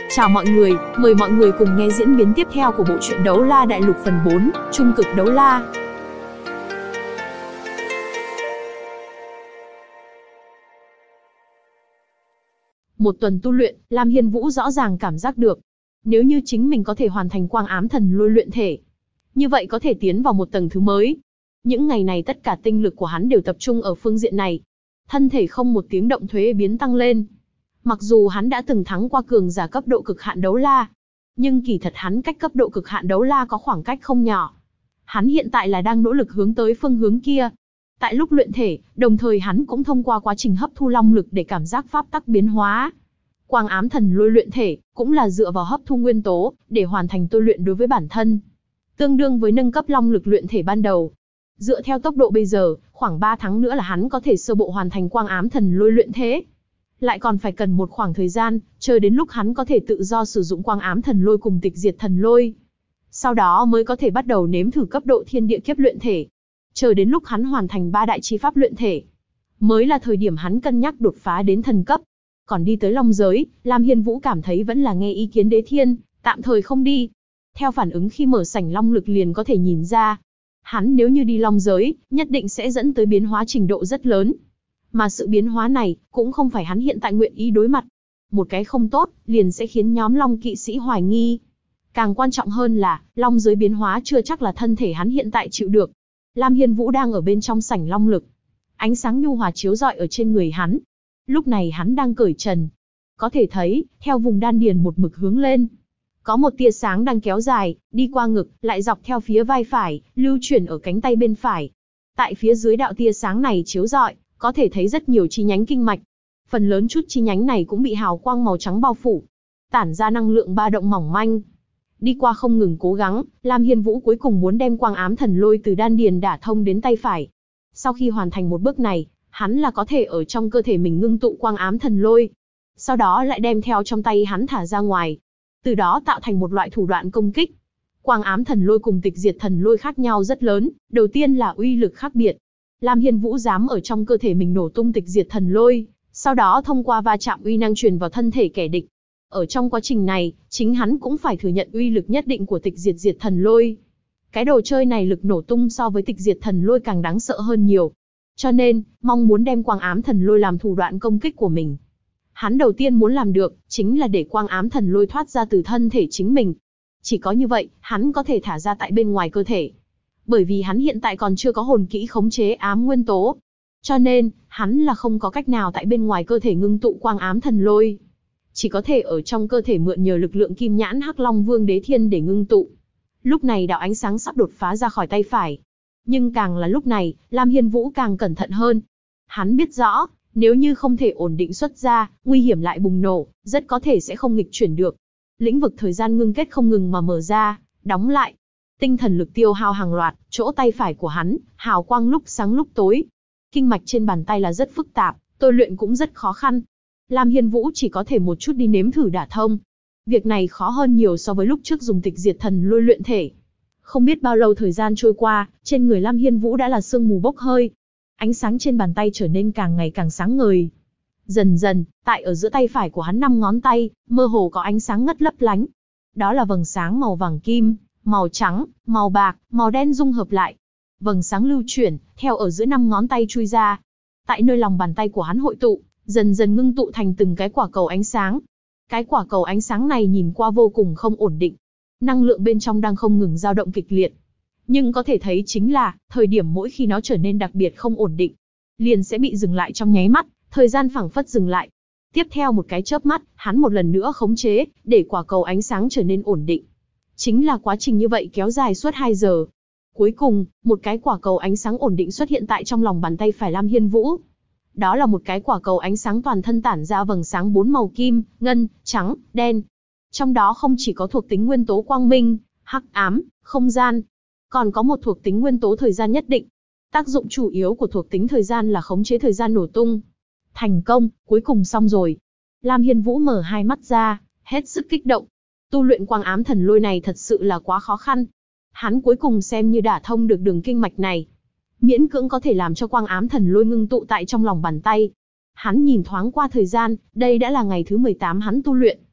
Chào mọi người, mời mọi người cùng nghe diễn biến tiếp theo của bộ truyện Đấu La Đại Lục phần 4, Trung cực đấu la. Một tuần tu luyện, Lam Hiên Vũ rõ ràng cảm giác được, nếu như chính mình có thể hoàn thành quang ám thần lôi luyện thể, như vậy có thể tiến vào một tầng thứ mới. Những ngày này tất cả tinh lực của hắn đều tập trung ở phương diện này. Thân thể không một tiếng động thuế biến tăng lên. Mặc dù hắn đã từng thắng qua cường giả cấp độ cực hạn đấu la, nhưng kỳ thật hắn cách cấp độ cực hạn đấu la có khoảng cách không nhỏ. Hắn hiện tại là đang nỗ lực hướng tới phương hướng kia. Tại lúc luyện thể, đồng thời hắn cũng thông qua quá trình hấp thu long lực để cảm giác pháp tắc biến hóa. Quang ám thần lôi luyện thể cũng là dựa vào hấp thu nguyên tố để hoàn thành tu luyện đối với bản thân, tương đương với nâng cấp long lực luyện thể ban đầu. Dựa theo tốc độ bây giờ, khoảng 3 tháng nữa là hắn có thể sơ bộ hoàn thành quang ám thần lôi luyện thế. Lại còn phải cần một khoảng thời gian, chờ đến lúc hắn có thể tự do sử dụng quang ám thần lôi cùng tịch diệt thần lôi. Sau đó mới có thể bắt đầu nếm thử cấp độ thiên địa kiếp luyện thể. Chờ đến lúc hắn hoàn thành 3 đại chi pháp luyện thể, mới là thời điểm hắn cân nhắc đột phá đến thần cấp. Còn đi tới long giới, Lam Hiên Vũ cảm thấy vẫn là nghe ý kiến Đế Thiên, tạm thời không đi. Theo phản ứng khi mở sảnh long lực liền có thể nhìn ra, hắn nếu như đi long giới, nhất định sẽ dẫn tới biến hóa trình độ rất lớn. Mà sự biến hóa này, cũng không phải hắn hiện tại nguyện ý đối mặt. Một cái không tốt, liền sẽ khiến nhóm long kỵ sĩ hoài nghi. Càng quan trọng hơn là, long giới biến hóa chưa chắc là thân thể hắn hiện tại chịu được. Lam Hiên Vũ đang ở bên trong sảnh long lực. Ánh sáng nhu hòa chiếu rọi ở trên người hắn. Lúc này hắn đang cởi trần. Có thể thấy, theo vùng đan điền một mực hướng lên, có một tia sáng đang kéo dài, đi qua ngực, lại dọc theo phía vai phải, lưu chuyển ở cánh tay bên phải. Tại phía dưới đạo tia sáng này chiếu rọi, có thể thấy rất nhiều chi nhánh kinh mạch. Phần lớn chút chi nhánh này cũng bị hào quang màu trắng bao phủ, tản ra năng lượng ba động mỏng manh. Đi qua không ngừng cố gắng, Lam Hiên Vũ cuối cùng muốn đem quang ám thần lôi từ đan điền đả thông đến tay phải. Sau khi hoàn thành một bước này, hắn là có thể ở trong cơ thể mình ngưng tụ quang ám thần lôi. Sau đó lại đem theo trong tay hắn thả ra ngoài. Từ đó tạo thành một loại thủ đoạn công kích. Quang ám thần lôi cùng tịch diệt thần lôi khác nhau rất lớn, đầu tiên là uy lực khác biệt. Lam Hiên Vũ dám ở trong cơ thể mình nổ tung tịch diệt thần lôi, sau đó thông qua va chạm uy năng truyền vào thân thể kẻ địch. Ở trong quá trình này, chính hắn cũng phải thừa nhận uy lực nhất định của tịch diệt thần lôi. Cái đồ chơi này lực nổ tung so với tịch diệt thần lôi càng đáng sợ hơn nhiều. Cho nên, mong muốn đem quang ám thần lôi làm thủ đoạn công kích của mình. Hắn đầu tiên muốn làm được, chính là để quang ám thần lôi thoát ra từ thân thể chính mình. Chỉ có như vậy, hắn có thể thả ra tại bên ngoài cơ thể. Bởi vì hắn hiện tại còn chưa có hồn kỹ khống chế ám nguyên tố. Cho nên, hắn là không có cách nào tại bên ngoài cơ thể ngưng tụ quang ám thần lôi. Chỉ có thể ở trong cơ thể mượn nhờ lực lượng kim nhãn Hắc Long Vương Đế Thiên để ngưng tụ. Lúc này đạo ánh sáng sắp đột phá ra khỏi tay phải. Nhưng càng là lúc này, Lam Hiên Vũ càng cẩn thận hơn. Hắn biết rõ, nếu như không thể ổn định xuất ra, nguy hiểm lại bùng nổ, rất có thể sẽ không nghịch chuyển được. Lĩnh vực thời gian ngưng kết không ngừng mà mở ra, đóng lại. Tinh thần lực tiêu hao hàng loạt, chỗ tay phải của hắn, hào quang lúc sáng lúc tối. Kinh mạch trên bàn tay là rất phức tạp, tôi luyện cũng rất khó khăn. Lam Hiên Vũ chỉ có thể một chút đi nếm thử đả thông. Việc này khó hơn nhiều so với lúc trước dùng tịch diệt thần lôi luyện thể. Không biết bao lâu thời gian trôi qua, trên người Lam Hiên Vũ đã là sương mù bốc hơi. Ánh sáng trên bàn tay trở nên càng ngày càng sáng ngời. Dần dần, tại ở giữa tay phải của hắn 5 ngón tay, mơ hồ có ánh sáng ngất lấp lánh. Đó là vầng sáng màu vàng kim, màu trắng, màu bạc, màu đen dung hợp lại. Vầng sáng lưu chuyển, theo ở giữa 5 ngón tay chui ra. Tại nơi lòng bàn tay của hắn hội tụ, dần dần ngưng tụ thành từng cái quả cầu ánh sáng. Cái quả cầu ánh sáng này nhìn qua vô cùng không ổn định. Năng lượng bên trong đang không ngừng dao động kịch liệt. Nhưng có thể thấy chính là, thời điểm mỗi khi nó trở nên đặc biệt không ổn định, liền sẽ bị dừng lại trong nháy mắt, thời gian phảng phất dừng lại. Tiếp theo một cái chớp mắt, hắn một lần nữa khống chế, để quả cầu ánh sáng trở nên ổn định. Chính là quá trình như vậy kéo dài suốt 2 giờ. Cuối cùng, một cái quả cầu ánh sáng ổn định xuất hiện tại trong lòng bàn tay phải Lam Hiên Vũ. Đó là một cái quả cầu ánh sáng toàn thân tản ra vầng sáng 4 màu kim, ngân, trắng, đen. Trong đó không chỉ có thuộc tính nguyên tố quang minh, hắc ám, không gian, còn có một thuộc tính nguyên tố thời gian nhất định. Tác dụng chủ yếu của thuộc tính thời gian là khống chế thời gian nổ tung. Thành công, cuối cùng xong rồi. Lam Hiên Vũ mở hai mắt ra, hết sức kích động. Tu luyện quang ám thần lôi này thật sự là quá khó khăn. Hắn cuối cùng xem như đả thông được đường kinh mạch này. Miễn cưỡng có thể làm cho quang ám thần lôi ngưng tụ tại trong lòng bàn tay. Hắn nhìn thoáng qua thời gian, đây đã là ngày thứ 18 hắn tu luyện.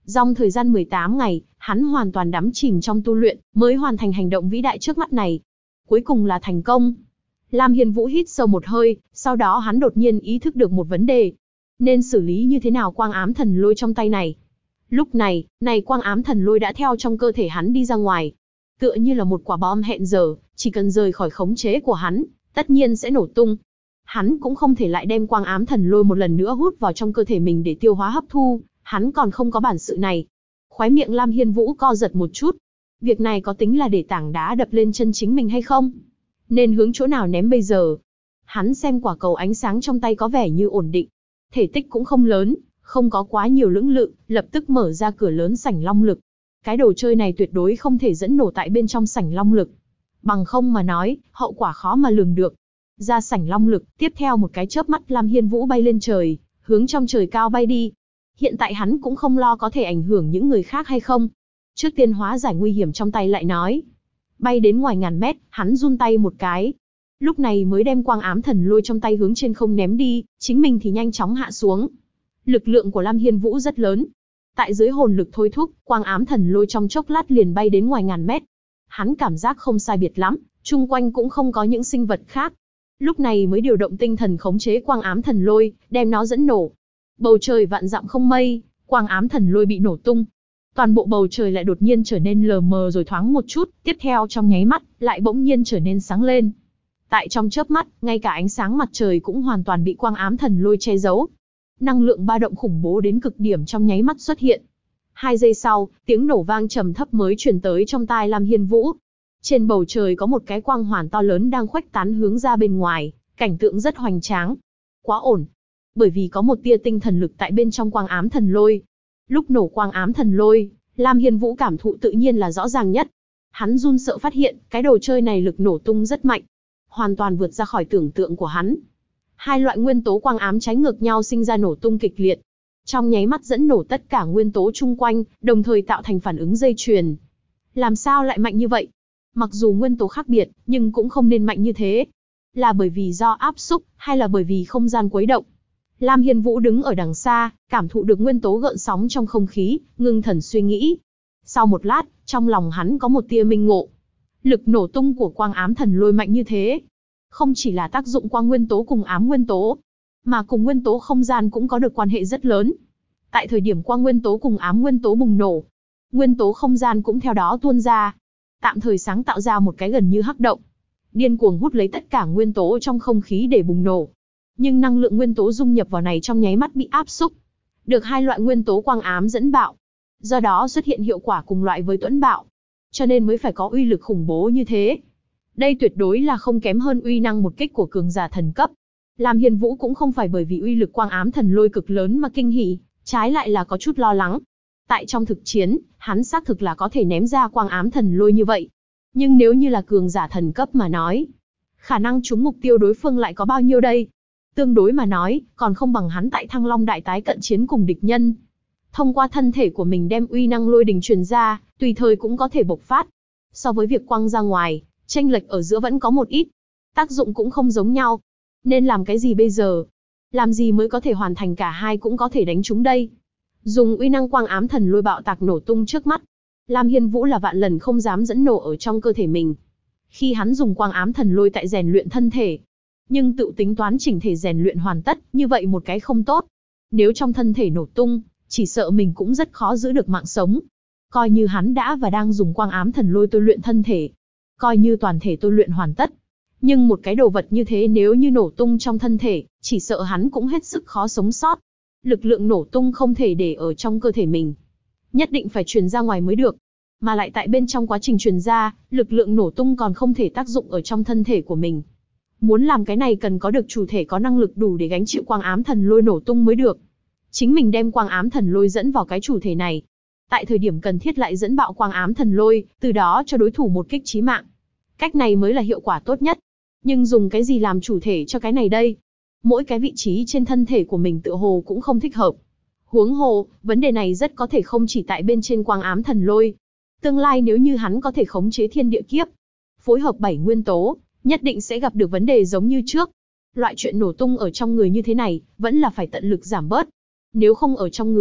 Dòng thời gian 18 ngày, hắn hoàn toàn đắm chìm trong tu luyện, mới hoàn thành hành động vĩ đại trước mắt này. Cuối cùng là thành công. Lam Hiên Vũ hít sâu một hơi, sau đó hắn đột nhiên ý thức được một vấn đề. Nên xử lý như thế nào quang ám thần lôi trong tay này? Lúc này, quang ám thần lôi đã theo trong cơ thể hắn đi ra ngoài. Tựa như là một quả bom hẹn giờ, chỉ cần rời khỏi khống chế của hắn, tất nhiên sẽ nổ tung. Hắn cũng không thể lại đem quang ám thần lôi một lần nữa hút vào trong cơ thể mình để tiêu hóa hấp thu, hắn còn không có bản sự này. Khóe miệng Lam Hiên Vũ co giật một chút. Việc này có tính là để tảng đá đập lên chân chính mình hay không? Nên hướng chỗ nào ném bây giờ? Hắn xem quả cầu ánh sáng trong tay có vẻ như ổn định. Thể tích cũng không lớn, không có quá nhiều lưỡng lự, lập tức mở ra cửa lớn sảnh long lực. Cái đồ chơi này tuyệt đối không thể dẫn nổ tại bên trong sảnh long lực. Bằng không mà nói, hậu quả khó mà lường được. Ra sảnh long lực, tiếp theo một cái chớp mắt Lam Hiên Vũ bay lên trời, hướng trong trời cao bay đi. Hiện tại hắn cũng không lo có thể ảnh hưởng những người khác hay không. Trước tiên hóa giải nguy hiểm trong tay lại nói. Bay đến ngoài ngàn mét, hắn run tay một cái. Lúc này mới đem quang ám thần lôi trong tay hướng trên không ném đi, chính mình thì nhanh chóng hạ xuống. Lực lượng của Lam Hiên Vũ rất lớn. Tại dưới hồn lực thôi thúc, quang ám thần lôi trong chốc lát liền bay đến ngoài ngàn mét. Hắn cảm giác không sai biệt lắm, chung quanh cũng không có những sinh vật khác. Lúc này mới điều động tinh thần khống chế quang ám thần lôi, đem nó dẫn nổ. Bầu trời vạn dặm không mây, quang ám thần lôi bị nổ tung. Toàn bộ bầu trời lại đột nhiên trở nên lờ mờ rồi thoáng một chút, tiếp theo trong nháy mắt, lại bỗng nhiên trở nên sáng lên. Tại trong chớp mắt, ngay cả ánh sáng mặt trời cũng hoàn toàn bị quang ám thần lôi che giấu. Năng lượng ba động khủng bố đến cực điểm trong nháy mắt xuất hiện. 2 giây sau, tiếng nổ vang trầm thấp mới truyền tới trong tai Lam Hiên Vũ. Trên bầu trời có một cái quang hoàn to lớn đang khuếch tán hướng ra bên ngoài, cảnh tượng rất hoành tráng. Quá ổn. Bởi vì có một tia tinh thần lực tại bên trong quang ám thần lôi. Lúc nổ quang ám thần lôi, Lam Hiên Vũ cảm thụ tự nhiên là rõ ràng nhất. Hắn run sợ phát hiện, cái đồ chơi này lực nổ tung rất mạnh. Hoàn toàn vượt ra khỏi tưởng tượng của hắn. Hai loại nguyên tố quang ám trái ngược nhau sinh ra nổ tung kịch liệt. Trong nháy mắt dẫn nổ tất cả nguyên tố chung quanh, đồng thời tạo thành phản ứng dây chuyền. Làm sao lại mạnh như vậy? Mặc dù nguyên tố khác biệt, nhưng cũng không nên mạnh như thế. Là bởi vì do áp xúc, hay là bởi vì không gian quấy động? Lam Hiên Vũ đứng ở đằng xa, cảm thụ được nguyên tố gợn sóng trong không khí, ngưng thần suy nghĩ. Sau một lát, trong lòng hắn có một tia minh ngộ. Lực nổ tung của quang ám thần lôi mạnh như thế. Không chỉ là tác dụng quang nguyên tố cùng ám nguyên tố, mà cùng nguyên tố không gian cũng có được quan hệ rất lớn. Tại thời điểm quang nguyên tố cùng ám nguyên tố bùng nổ, nguyên tố không gian cũng theo đó tuôn ra, tạm thời sáng tạo ra một cái gần như hắc động, điên cuồng hút lấy tất cả nguyên tố trong không khí để bùng nổ. Nhưng năng lượng nguyên tố dung nhập vào này trong nháy mắt bị áp xúc, được hai loại nguyên tố quang ám dẫn bạo, do đó xuất hiện hiệu quả cùng loại với tuẫn bạo, cho nên mới phải có uy lực khủng bố như thế. Đây tuyệt đối là không kém hơn uy năng một kích của cường giả thần cấp. Lam Hiên Vũ cũng không phải bởi vì uy lực quang ám thần lôi cực lớn mà kinh hỉ, trái lại là có chút lo lắng. Tại trong thực chiến, hắn xác thực là có thể ném ra quang ám thần lôi như vậy. Nhưng nếu như là cường giả thần cấp mà nói, khả năng trúng mục tiêu đối phương lại có bao nhiêu đây? Tương đối mà nói, còn không bằng hắn tại Thăng Long Đại tái cận chiến cùng địch nhân. Thông qua thân thể của mình đem uy năng lôi đình truyền ra, tùy thời cũng có thể bộc phát. So với việc quăng ra ngoài, chênh lệch ở giữa vẫn có một ít. Tác dụng cũng không giống nhau. Nên làm cái gì bây giờ? Làm gì mới có thể hoàn thành cả hai cũng có thể đánh trúng đây? Dùng uy năng quang ám thần lôi bạo tạc nổ tung trước mắt. Lam Hiên Vũ là vạn lần không dám dẫn nổ ở trong cơ thể mình. Khi hắn dùng quang ám thần lôi tại rèn luyện thân thể, nhưng tự tính toán chỉnh thể rèn luyện hoàn tất, như vậy một cái không tốt. Nếu trong thân thể nổ tung, chỉ sợ mình cũng rất khó giữ được mạng sống. Coi như hắn đã và đang dùng quang ám thần lôi tôi luyện thân thể, coi như toàn thể tôi luyện hoàn tất, nhưng một cái đồ vật như thế nếu như nổ tung trong thân thể, chỉ sợ hắn cũng hết sức khó sống sót. Lực lượng nổ tung không thể để ở trong cơ thể mình, nhất định phải truyền ra ngoài mới được. Mà lại tại bên trong quá trình truyền ra, lực lượng nổ tung còn không thể tác dụng ở trong thân thể của mình. Muốn làm cái này cần có được chủ thể có năng lực đủ để gánh chịu quang ám thần lôi nổ tung mới được. Chính mình đem quang ám thần lôi dẫn vào cái chủ thể này. Tại thời điểm cần thiết lại dẫn bạo quang ám thần lôi, từ đó cho đối thủ một kích chí mạng. Cách này mới là hiệu quả tốt nhất. Nhưng dùng cái gì làm chủ thể cho cái này đây? Mỗi cái vị trí trên thân thể của mình tựa hồ cũng không thích hợp. Huống hồ, vấn đề này rất có thể không chỉ tại bên trên quang ám thần lôi. Tương lai nếu như hắn có thể khống chế thiên địa kiếp, phối hợp 7 nguyên tố, nhất định sẽ gặp được vấn đề giống như trước. Loại chuyện nổ tung ở trong người như thế này, vẫn là phải tận lực giảm bớt. Nếu không ở trong người,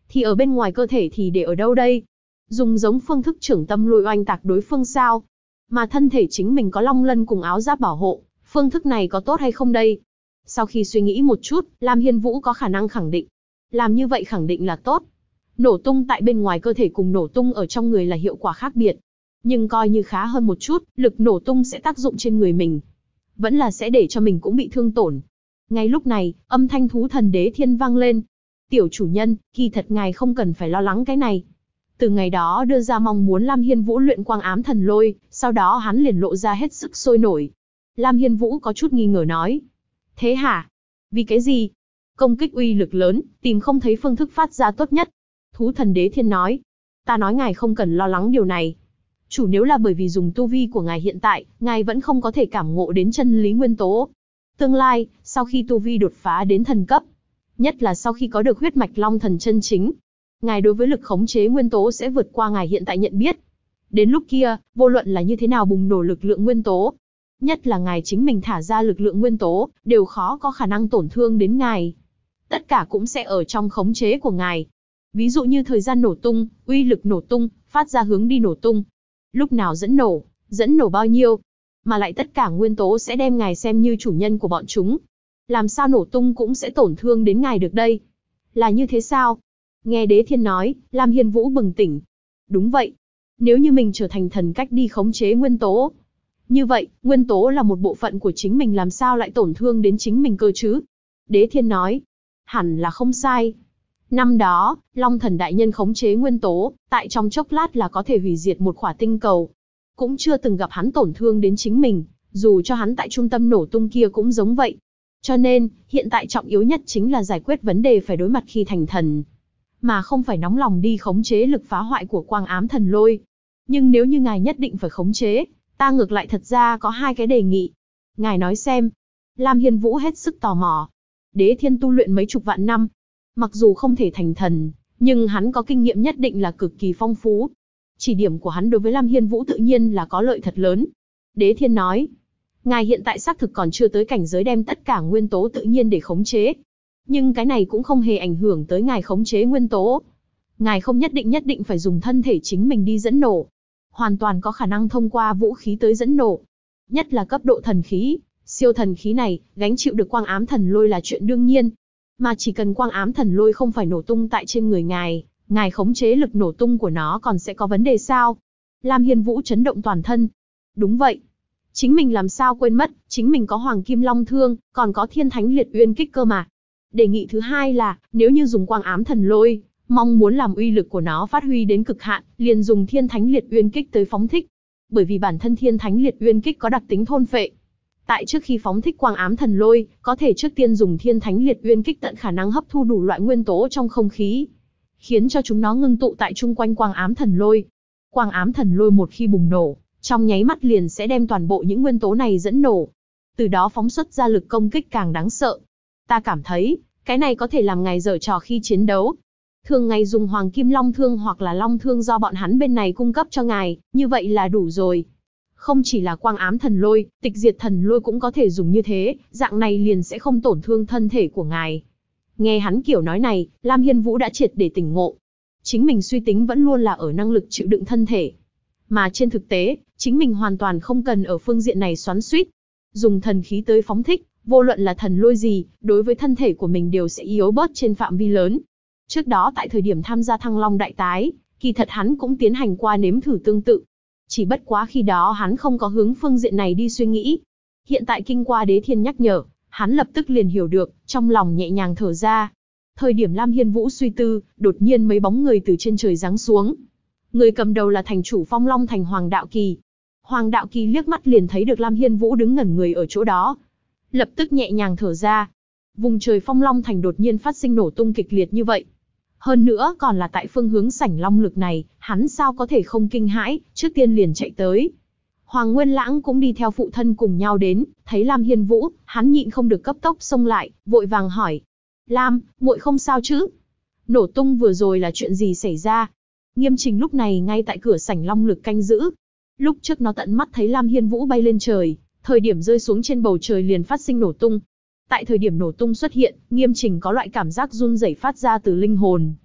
Thì ở bên ngoài cơ thể thì để ở đâu đây? Dùng giống phương thức trưởng tâm lôi oanh tạc đối phương sao? Mà thân thể chính mình có long lân cùng áo giáp bảo hộ, phương thức này có tốt hay không đây? Sau khi suy nghĩ một chút, Lam Hiên Vũ có khả năng khẳng định. Làm như vậy khẳng định là tốt. Nổ tung tại bên ngoài cơ thể cùng nổ tung ở trong người là hiệu quả khác biệt. Nhưng coi như khá hơn một chút, lực nổ tung sẽ tác dụng trên người mình. Vẫn là sẽ để cho mình cũng bị thương tổn. Ngay lúc này, âm thanh thú thần đế thiên vang lên. Tiểu chủ nhân, kỳ thật ngài không cần phải lo lắng cái này. Từ ngày đó đưa ra mong muốn Lam Hiên Vũ luyện quang ám thần lôi, sau đó hắn liền lộ ra hết sức sôi nổi. Lam Hiên Vũ có chút nghi ngờ nói. Thế hả? Vì cái gì? Công kích uy lực lớn, tìm không thấy phương thức phát ra tốt nhất. Thú thần đế thiên nói. Ta nói ngài không cần lo lắng điều này. Chủ nếu là bởi vì dùng tu vi của ngài hiện tại, ngài vẫn không có thể cảm ngộ đến chân lý nguyên tố. Tương lai, sau khi tu vi đột phá đến thần cấp, nhất là sau khi có được huyết mạch long thần chân chính, ngài đối với lực khống chế nguyên tố sẽ vượt qua ngài hiện tại nhận biết. Đến lúc kia, vô luận là như thế nào bùng nổ lực lượng nguyên tố, nhất là ngài chính mình thả ra lực lượng nguyên tố, đều khó có khả năng tổn thương đến ngài. Tất cả cũng sẽ ở trong khống chế của ngài. Ví dụ như thời gian nổ tung, uy lực nổ tung, phát ra hướng đi nổ tung. Lúc nào dẫn nổ bao nhiêu. Mà lại tất cả nguyên tố sẽ đem ngài xem như chủ nhân của bọn chúng. Làm sao nổ tung cũng sẽ tổn thương đến ngài được đây? Là như thế sao? Nghe đế thiên nói, Lam Hiên Vũ bừng tỉnh. Đúng vậy. Nếu như mình trở thành thần cách đi khống chế nguyên tố, như vậy, nguyên tố là một bộ phận của chính mình làm sao lại tổn thương đến chính mình cơ chứ? Đế thiên nói. Hẳn là không sai. Năm đó, Long Thần Đại Nhân khống chế nguyên tố, tại trong chốc lát là có thể hủy diệt một khỏa tinh cầu. Cũng chưa từng gặp hắn tổn thương đến chính mình, dù cho hắn tại trung tâm nổ tung kia cũng giống vậy. Cho nên, hiện tại trọng yếu nhất chính là giải quyết vấn đề phải đối mặt khi thành thần. Mà không phải nóng lòng đi khống chế lực phá hoại của quang ám thần lôi. Nhưng nếu như ngài nhất định phải khống chế, ta ngược lại thật ra có hai cái đề nghị. Ngài nói xem. Lam Hiên Vũ hết sức tò mò. Đế thiên tu luyện mấy chục vạn năm. Mặc dù không thể thành thần, nhưng hắn có kinh nghiệm nhất định là cực kỳ phong phú. Chỉ điểm của hắn đối với Lam Hiên Vũ tự nhiên là có lợi thật lớn. Đế thiên nói. Ngài hiện tại xác thực còn chưa tới cảnh giới đem tất cả nguyên tố tự nhiên để khống chế. Nhưng cái này cũng không hề ảnh hưởng tới ngài khống chế nguyên tố. Ngài không nhất định phải dùng thân thể chính mình đi dẫn nổ. Hoàn toàn có khả năng thông qua vũ khí tới dẫn nổ. Nhất là cấp độ thần khí, siêu thần khí này, gánh chịu được quang ám thần lôi là chuyện đương nhiên. Mà chỉ cần quang ám thần lôi không phải nổ tung tại trên người ngài, ngài khống chế lực nổ tung của nó còn sẽ có vấn đề sao? Lam Hiên Vũ chấn động toàn thân. Đúng vậy. Chính mình làm sao quên mất, chính mình có Hoàng Kim Long Thương, còn có Thiên Thánh Liệt Uyên Kích cơ mà. Đề nghị thứ hai là, nếu như dùng quang ám thần lôi, mong muốn làm uy lực của nó phát huy đến cực hạn, liền dùng Thiên Thánh Liệt Uyên Kích tới phóng thích. Bởi vì bản thân Thiên Thánh Liệt Uyên Kích có đặc tính thôn phệ. Tại trước khi phóng thích quang ám thần lôi, có thể trước tiên dùng Thiên Thánh Liệt Uyên Kích tận khả năng hấp thu đủ loại nguyên tố trong không khí, khiến cho chúng nó ngưng tụ tại chung quanh quang ám thần lôi. Quang ám thần lôi một khi bùng nổ, trong nháy mắt liền sẽ đem toàn bộ những nguyên tố này dẫn nổ. Từ đó phóng xuất ra lực công kích càng đáng sợ. Ta cảm thấy, cái này có thể làm ngài giở trò khi chiến đấu. Thường ngày dùng Hoàng Kim Long Thương hoặc là Long Thương do bọn hắn bên này cung cấp cho ngài, như vậy là đủ rồi. Không chỉ là quang ám thần lôi, tịch diệt thần lôi cũng có thể dùng như thế, dạng này liền sẽ không tổn thương thân thể của ngài. Nghe hắn kiểu nói này, Lam Hiên Vũ đã triệt để tỉnh ngộ. Chính mình suy tính vẫn luôn là ở năng lực chịu đựng thân thể. Mà trên thực tế, chính mình hoàn toàn không cần ở phương diện này xoắn xuýt. Dùng thần khí tới phóng thích, vô luận là thần lôi gì, đối với thân thể của mình đều sẽ yếu bớt trên phạm vi lớn. Trước đó tại thời điểm tham gia Thăng Long Đại Tái, kỳ thật hắn cũng tiến hành qua nếm thử tương tự. Chỉ bất quá khi đó hắn không có hướng phương diện này đi suy nghĩ. Hiện tại kinh qua đế thiên nhắc nhở, hắn lập tức liền hiểu được, trong lòng nhẹ nhàng thở ra. Thời điểm Lam Hiên Vũ suy tư, đột nhiên mấy bóng người từ trên trời giáng xuống. Người cầm đầu là thành chủ Phong Long Thành Hoàng Đạo Kỳ. Hoàng Đạo Kỳ liếc mắt liền thấy được Lam Hiên Vũ đứng ngẩn người ở chỗ đó. Lập tức nhẹ nhàng thở ra. Vùng trời Phong Long Thành đột nhiên phát sinh nổ tung kịch liệt như vậy. Hơn nữa còn là tại phương hướng sảnh long lực này, hắn sao có thể không kinh hãi, trước tiên liền chạy tới. Hoàng Nguyên Lãng cũng đi theo phụ thân cùng nhau đến, thấy Lam Hiên Vũ, hắn nhịn không được cấp tốc xông lại, vội vàng hỏi. Lam, muội không sao chứ? Nổ tung vừa rồi là chuyện gì xảy ra? Nghiêm Trình lúc này ngay tại cửa sảnh long lực canh giữ. Lúc trước nó tận mắt thấy Lam Hiên Vũ bay lên trời, thời điểm rơi xuống trên bầu trời liền phát sinh nổ tung. Tại thời điểm nổ tung xuất hiện, Nghiêm Trình có loại cảm giác run rẩy phát ra từ linh hồn.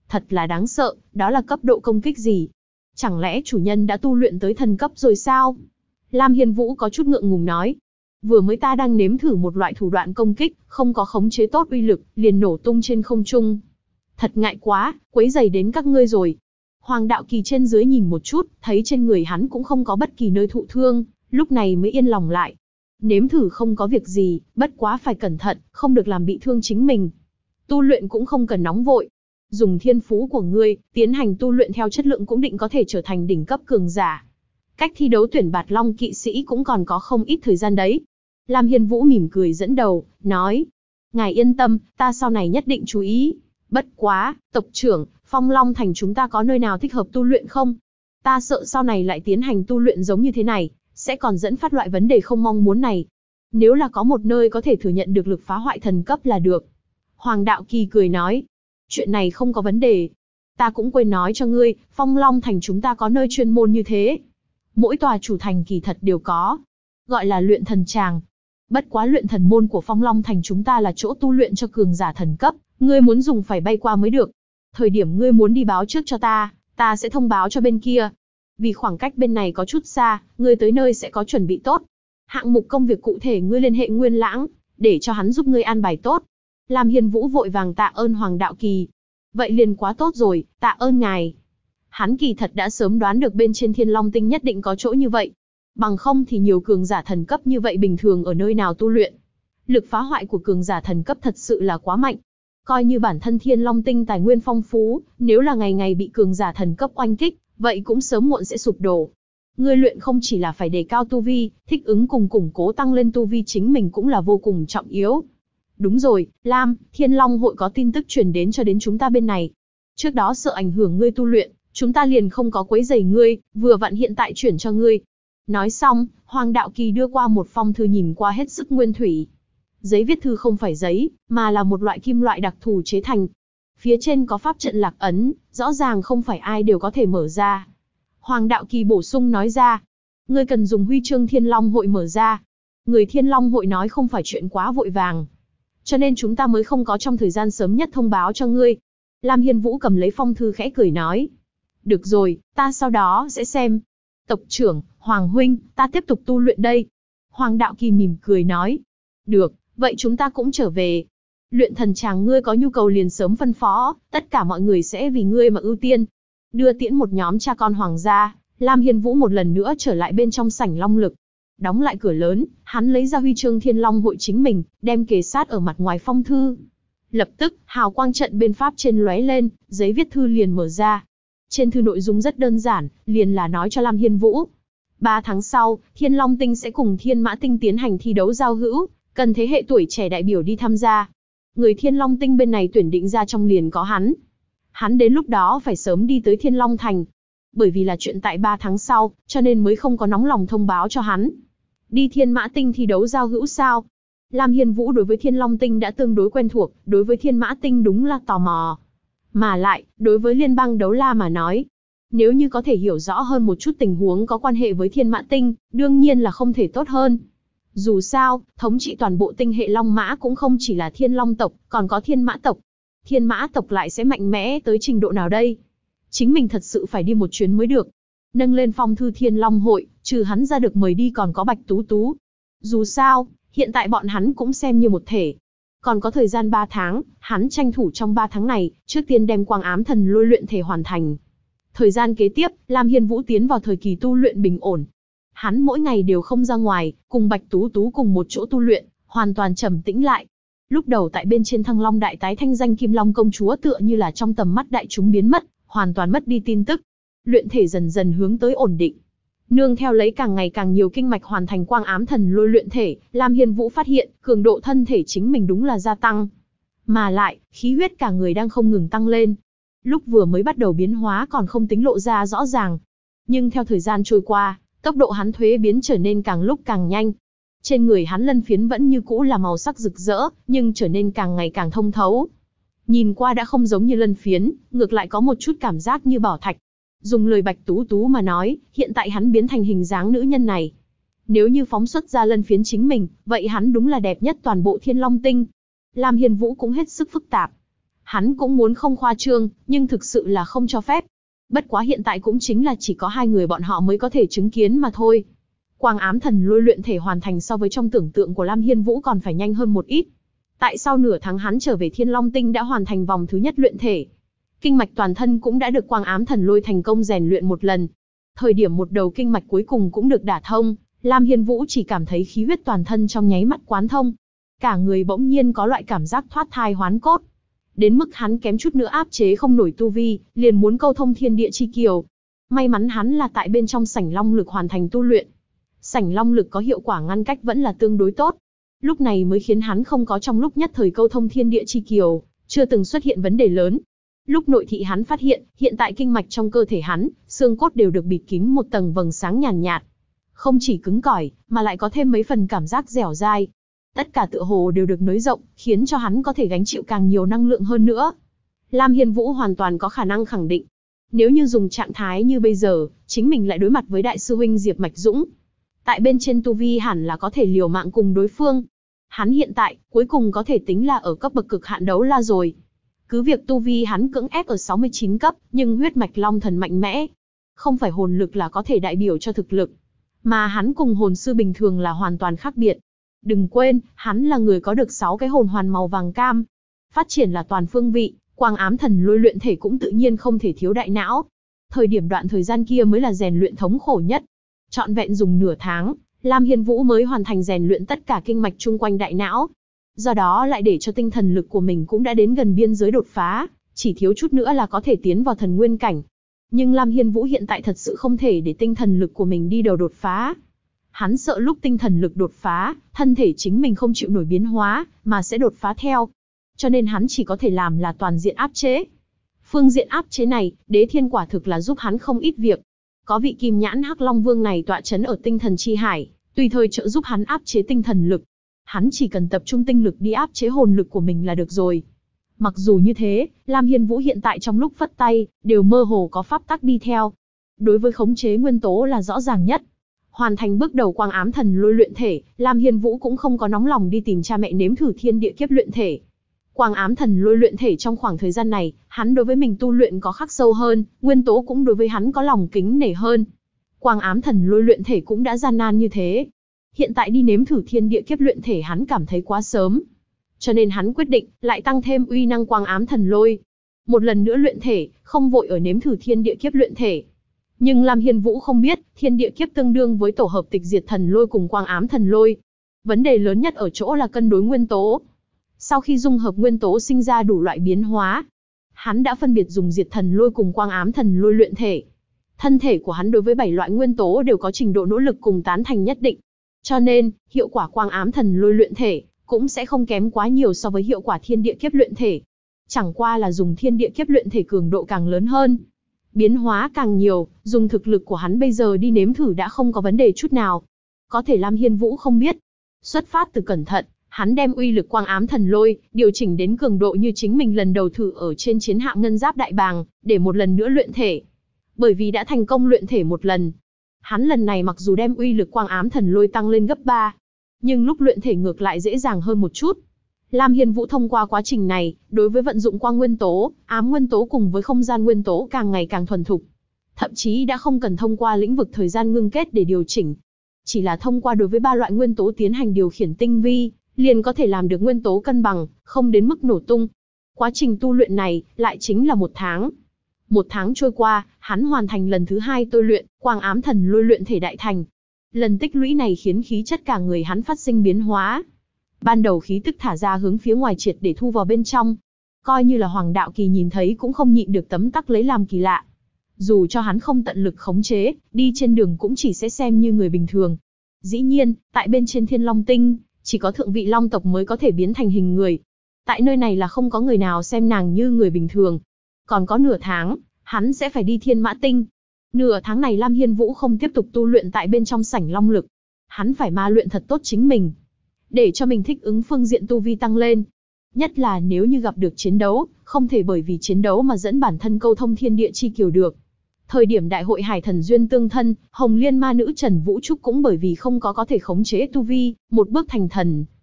Thật là đáng sợ, đó là cấp độ công kích gì? Chẳng lẽ chủ nhân đã tu luyện tới thần cấp rồi sao? Lam Hiên Vũ có chút ngượng ngùng nói. Vừa mới ta đang nếm thử một loại thủ đoạn công kích, không có khống chế tốt uy lực, liền nổ tung trên không trung. Thật ngại quá, quấy rầy đến các ngươi rồi. Hoàng Đạo Kỳ trên dưới nhìn một chút, thấy trên người hắn cũng không có bất kỳ nơi thụ thương, lúc này mới yên lòng lại. Nếm thử không có việc gì, bất quá phải cẩn thận, không được làm bị thương chính mình. Tu luyện cũng không cần nóng vội. Dùng thiên phú của ngươi, tiến hành tu luyện theo chất lượng cũng định có thể trở thành đỉnh cấp cường giả. Cách thi đấu tuyển bạt long kỵ sĩ cũng còn có không ít thời gian đấy. Lam Hiên Vũ mỉm cười dẫn đầu, nói. Ngài yên tâm, ta sau này nhất định chú ý. Bất quá, tộc trưởng, Phong Long Thành chúng ta có nơi nào thích hợp tu luyện không? Ta sợ sau này lại tiến hành tu luyện giống như thế này, sẽ còn dẫn phát loại vấn đề không mong muốn này. Nếu là có một nơi có thể thừa nhận được lực phá hoại thần cấp là được. Hoàng Đạo Kỳ cười nói. Chuyện này không có vấn đề. Ta cũng quên nói cho ngươi, Phong Long Thành chúng ta có nơi chuyên môn như thế. Mỗi tòa chủ thành kỳ thật đều có. Gọi là luyện thần tràng. Bất quá luyện thần môn của Phong Long Thành chúng ta là chỗ tu luyện cho cường giả thần cấp. Ngươi muốn dùng phải bay qua mới được. Thời điểm ngươi muốn đi báo trước cho ta sẽ thông báo cho bên kia. Vì khoảng cách bên này có chút xa, ngươi tới nơi sẽ có chuẩn bị tốt. Hạng mục công việc cụ thể ngươi liên hệ Nguyên Lãng, để cho hắn giúp ngươi an bài tốt. Lam Hiên Vũ vội vàng tạ ơn Hoàng Đạo Kỳ. Vậy liền quá tốt rồi, tạ ơn ngài. Hắn kỳ thật đã sớm đoán được bên trên Thiên Long Tinh nhất định có chỗ như vậy. Bằng không thì nhiều cường giả thần cấp như vậy bình thường ở nơi nào tu luyện. Lực phá hoại của cường giả thần cấp thật sự là quá mạnh. Coi như bản thân Thiên Long Tinh tài nguyên phong phú, nếu là ngày ngày bị cường giả thần cấp oanh kích, vậy cũng sớm muộn sẽ sụp đổ. Ngươi luyện không chỉ là phải đề cao tu vi, thích ứng cùng củng cố tăng lên tu vi chính mình cũng là vô cùng trọng yếu. Đúng rồi, Lam, Thiên Long hội có tin tức truyền đến cho đến chúng ta bên này. Trước đó sợ ảnh hưởng ngươi tu luyện, chúng ta liền không có quấy rầy ngươi, vừa vặn hiện tại chuyển cho ngươi. Nói xong, Hoàng Đạo Kỳ đưa qua một phong thư nhìn qua hết sức nguyên thủy. Giấy viết thư không phải giấy, mà là một loại kim loại đặc thù chế thành. Phía trên có pháp trận lạc ấn, rõ ràng không phải ai đều có thể mở ra. Hoàng Đạo Kỳ bổ sung nói ra, ngươi cần dùng huy chương Thiên Long hội mở ra. Người Thiên Long hội nói không phải chuyện quá vội vàng, cho nên chúng ta mới không có trong thời gian sớm nhất thông báo cho ngươi. Lam Hiên Vũ cầm lấy phong thư khẽ cười nói, được rồi, ta sau đó sẽ xem. Tộc trưởng, Hoàng huynh, ta tiếp tục tu luyện đây. Hoàng Đạo Kỳ mỉm cười nói, được, vậy chúng ta cũng trở về. Luyện thần tràng ngươi có nhu cầu liền sớm phân phó, tất cả mọi người sẽ vì ngươi mà ưu tiên. Đưa tiễn một nhóm cha con hoàng gia, Lam Hiên Vũ một lần nữa trở lại bên trong sảnh Long Lực. Đóng lại cửa lớn, hắn lấy ra huy chương Thiên Long hội chính mình, đem kề sát ở mặt ngoài phong thư. Lập tức, hào quang trận bên pháp trên lóe lên, giấy viết thư liền mở ra. Trên thư nội dung rất đơn giản, liền là nói cho Lam Hiên Vũ. 3 tháng sau, Thiên Long Tinh sẽ cùng Thiên Mã Tinh tiến hành thi đấu giao hữu, cần thế hệ tuổi trẻ đại biểu đi tham gia. Người Thiên Long Tinh bên này tuyển định ra trong liền có hắn. Hắn đến lúc đó phải sớm đi tới Thiên Long Thành. Bởi vì là chuyện tại 3 tháng sau, cho nên mới không có nóng lòng thông báo cho hắn. Đi Thiên Mã Tinh thi đấu giao hữu sao? Lam Hiên Vũ đối với Thiên Long Tinh đã tương đối quen thuộc, đối với Thiên Mã Tinh đúng là tò mò. Mà lại, đối với Liên bang Đấu La mà nói, nếu như có thể hiểu rõ hơn một chút tình huống có quan hệ với Thiên Mã Tinh, đương nhiên là không thể tốt hơn. Dù sao, thống trị toàn bộ tinh hệ Long Mã cũng không chỉ là Thiên Long tộc, còn có Thiên Mã tộc. Thiên Mã tộc lại sẽ mạnh mẽ tới trình độ nào đây? Chính mình thật sự phải đi một chuyến mới được. Nâng lên phong thư Thiên Long hội, trừ hắn ra được mời đi còn có Bạch Tú Tú. Dù sao, hiện tại bọn hắn cũng xem như một thể. Còn có thời gian 3 tháng, hắn tranh thủ trong 3 tháng này, trước tiên đem Quang Ám Thần Lôi luyện thể hoàn thành. Thời gian kế tiếp, Lam Hiên Vũ tiến vào thời kỳ tu luyện bình ổn. Hắn mỗi ngày đều không ra ngoài, cùng Bạch Tú Tú cùng một chỗ tu luyện, hoàn toàn trầm tĩnh lại. Lúc đầu tại bên trên Thăng Long Đại Tái thanh danh Kim Long công chúa tựa như là trong tầm mắt đại chúng biến mất, hoàn toàn mất đi tin tức. Luyện thể dần dần hướng tới ổn định. Nương theo lấy càng ngày càng nhiều kinh mạch hoàn thành Quang Ám Thần Lôi luyện thể, Lam Hiên Vũ phát hiện, cường độ thân thể chính mình đúng là gia tăng. Mà lại, khí huyết cả người đang không ngừng tăng lên. Lúc vừa mới bắt đầu biến hóa còn không tính lộ ra rõ ràng. Nhưng theo thời gian trôi qua, tốc độ hắn thuế biến trở nên càng lúc càng nhanh. Trên người hắn lân phiến vẫn như cũ là màu sắc rực rỡ, nhưng trở nên càng ngày càng thông thấu. Nhìn qua đã không giống như lân phiến, ngược lại có một chút cảm giác như bảo thạch. Dùng lời Bạch Tú Tú mà nói, hiện tại hắn biến thành hình dáng nữ nhân này. Nếu như phóng xuất ra lân phiến chính mình, vậy hắn đúng là đẹp nhất toàn bộ Thiên Long Tinh. Lam Hiên Vũ cũng hết sức phức tạp. Hắn cũng muốn không khoa trương, nhưng thực sự là không cho phép. Bất quá hiện tại cũng chính là chỉ có hai người bọn họ mới có thể chứng kiến mà thôi. Quang ám thần lôi luyện thể hoàn thành so với trong tưởng tượng của Lam Hiên Vũ còn phải nhanh hơn một ít. Tại sau nửa tháng hắn trở về Thiên Long Tinh đã hoàn thành vòng thứ nhất luyện thể. Kinh mạch toàn thân cũng đã được quang ám thần lôi thành công rèn luyện một lần. Thời điểm một đầu kinh mạch cuối cùng cũng được đả thông, Lam Hiên Vũ chỉ cảm thấy khí huyết toàn thân trong nháy mắt quán thông. Cả người bỗng nhiên có loại cảm giác thoát thai hoán cốt. Đến mức hắn kém chút nữa áp chế không nổi tu vi, liền muốn câu thông thiên địa chi kiều. May mắn hắn là tại bên trong sảnh long lực hoàn thành tu luyện. Sảnh long lực có hiệu quả ngăn cách vẫn là tương đối tốt. Lúc này mới khiến hắn không có trong lúc nhất thời câu thông thiên địa chi kiều, chưa từng xuất hiện vấn đề lớn. Lúc nội thị hắn phát hiện, hiện tại kinh mạch trong cơ thể hắn, xương cốt đều được bịt kín một tầng vầng sáng nhàn nhạt. Không chỉ cứng cỏi, mà lại có thêm mấy phần cảm giác dẻo dai. Tất cả tựa hồ đều được nới rộng, khiến cho hắn có thể gánh chịu càng nhiều năng lượng hơn nữa. Lam Hiên Vũ hoàn toàn có khả năng khẳng định. Nếu như dùng trạng thái như bây giờ, chính mình lại đối mặt với đại sư huynh Diệp Mạch Dũng. Tại bên trên tu vi hẳn là có thể liều mạng cùng đối phương. Hắn hiện tại, cuối cùng có thể tính là ở cấp bậc cực hạn đấu la rồi. Cứ việc tu vi hắn cưỡng ép ở 69 cấp, nhưng huyết mạch long thần mạnh mẽ. Không phải hồn lực là có thể đại biểu cho thực lực. Mà hắn cùng hồn sư bình thường là hoàn toàn khác biệt. Đừng quên, hắn là người có được 6 cái hồn hoàn màu vàng cam. Phát triển là toàn phương vị, quang ám thần lôi luyện thể cũng tự nhiên không thể thiếu đại não. Đoạn thời gian kia mới là rèn luyện thống khổ nhất. Trọn vẹn dùng nửa tháng, Lam Hiên Vũ mới hoàn thành rèn luyện tất cả kinh mạch chung quanh đại não. Do đó lại để cho tinh thần lực của mình cũng đã đến gần biên giới đột phá, chỉ thiếu chút nữa là có thể tiến vào thần nguyên cảnh. Nhưng Lam Hiên Vũ hiện tại thật sự không thể để tinh thần lực của mình đi đầu đột phá. Hắn sợ lúc tinh thần lực đột phá, thân thể chính mình không chịu nổi biến hóa, mà sẽ đột phá theo. Cho nên hắn chỉ có thể làm là toàn diện áp chế. Phương diện áp chế này, Đế Thiên quả thực là giúp hắn không ít việc. Có vị Kim Nhãn Hắc Long Vương này tọa chấn ở tinh thần chi hải, tùy thời trợ giúp hắn áp chế tinh thần lực. Hắn chỉ cần tập trung tinh lực đi áp chế hồn lực của mình là được rồi. Mặc dù như thế, Lam Hiên Vũ hiện tại trong lúc phất tay, đều mơ hồ có pháp tắc đi theo. Đối với khống chế nguyên tố là rõ ràng nhất. Hoàn thành bước đầu quang ám thần lôi luyện thể, Lam Hiên Vũ cũng không có nóng lòng đi tìm cha mẹ nếm thử thiên địa kiếp luyện thể. Quang ám thần lôi luyện thể trong khoảng thời gian này, hắn đối với mình tu luyện có khắc sâu hơn, nguyên tố cũng đối với hắn có lòng kính nể hơn. Quang ám thần lôi luyện thể cũng đã gian nan như thế. Hiện tại đi nếm thử thiên địa kiếp luyện thể hắn cảm thấy quá sớm. Cho nên hắn quyết định, lại tăng thêm uy năng quang ám thần lôi. Một lần nữa luyện thể, không vội ở nếm thử thiên địa kiếp luyện thể. Nhưng Lam Hiên Vũ không biết, thiên địa kiếp tương đương với tổ hợp tịch diệt thần lôi cùng quang ám thần lôi. Vấn đề lớn nhất ở chỗ là cân đối nguyên tố. Sau khi dung hợp nguyên tố sinh ra đủ loại biến hóa, hắn đã phân biệt dùng diệt thần lôi cùng quang ám thần lôi luyện thể. Thân thể của hắn đối với 7 loại nguyên tố đều có trình độ nỗ lực cùng tán thành nhất định. Cho nên, hiệu quả quang ám thần lôi luyện thể cũng sẽ không kém quá nhiều so với hiệu quả thiên địa kiếp luyện thể. Chẳng qua là dùng thiên địa kiếp luyện thể cường độ càng lớn hơn, biến hóa càng nhiều, dùng thực lực của hắn bây giờ đi nếm thử đã không có vấn đề chút nào. Có thể Lam Hiên Vũ không biết. Xuất phát từ cẩn thận, hắn đem uy lực quang ám thần lôi điều chỉnh đến cường độ như chính mình lần đầu thử ở trên chiến hạm ngân giáp đại bàng, để một lần nữa luyện thể. Bởi vì đã thành công luyện thể một lần, hắn lần này mặc dù đem uy lực quang ám thần lôi tăng lên gấp 3, nhưng lúc luyện thể ngược lại dễ dàng hơn một chút. Lam Hiên Vũ thông qua quá trình này, đối với vận dụng quang nguyên tố, ám nguyên tố cùng với không gian nguyên tố càng ngày càng thuần thục. Thậm chí đã không cần thông qua lĩnh vực thời gian ngưng kết để điều chỉnh. Chỉ là thông qua đối với 3 loại nguyên tố tiến hành điều khiển tinh vi, liền có thể làm được nguyên tố cân bằng, không đến mức nổ tung. Quá trình tu luyện này, lại chính là 1 tháng. 1 tháng trôi qua, hắn hoàn thành lần thứ 2 tôi luyện, quang ám thần lôi luyện thể đại thành. Lần tích lũy này khiến khí chất cả người hắn phát sinh biến hóa. Ban đầu khí tức thả ra hướng phía ngoài triệt để thu vào bên trong. Coi như là Hoàng Đạo Kỳ nhìn thấy cũng không nhịn được tấm tắc lấy làm kỳ lạ. Dù cho hắn không tận lực khống chế, đi trên đường cũng chỉ sẽ xem như người bình thường. Dĩ nhiên, tại bên trên Thiên Long Tinh, chỉ có thượng vị Long tộc mới có thể biến thành hình người. Tại nơi này là không có người nào xem nàng như người bình thường. Còn có nửa tháng, hắn sẽ phải đi Thiên Mã Tinh. Nửa tháng này Lam Hiên Vũ không tiếp tục tu luyện tại bên trong sảnh long lực. Hắn phải ma luyện thật tốt chính mình, để cho mình thích ứng phương diện tu vi tăng lên. Nhất là nếu như gặp được chiến đấu, không thể bởi vì chiến đấu mà dẫn bản thân câu thông thiên địa chi kiều được. Thời điểm đại hội Hải Thần Duyên tương thân, Hồng Liên ma nữ Trần Vũ Trúc cũng bởi vì không có thể khống chế tu vi, một bước thành thần.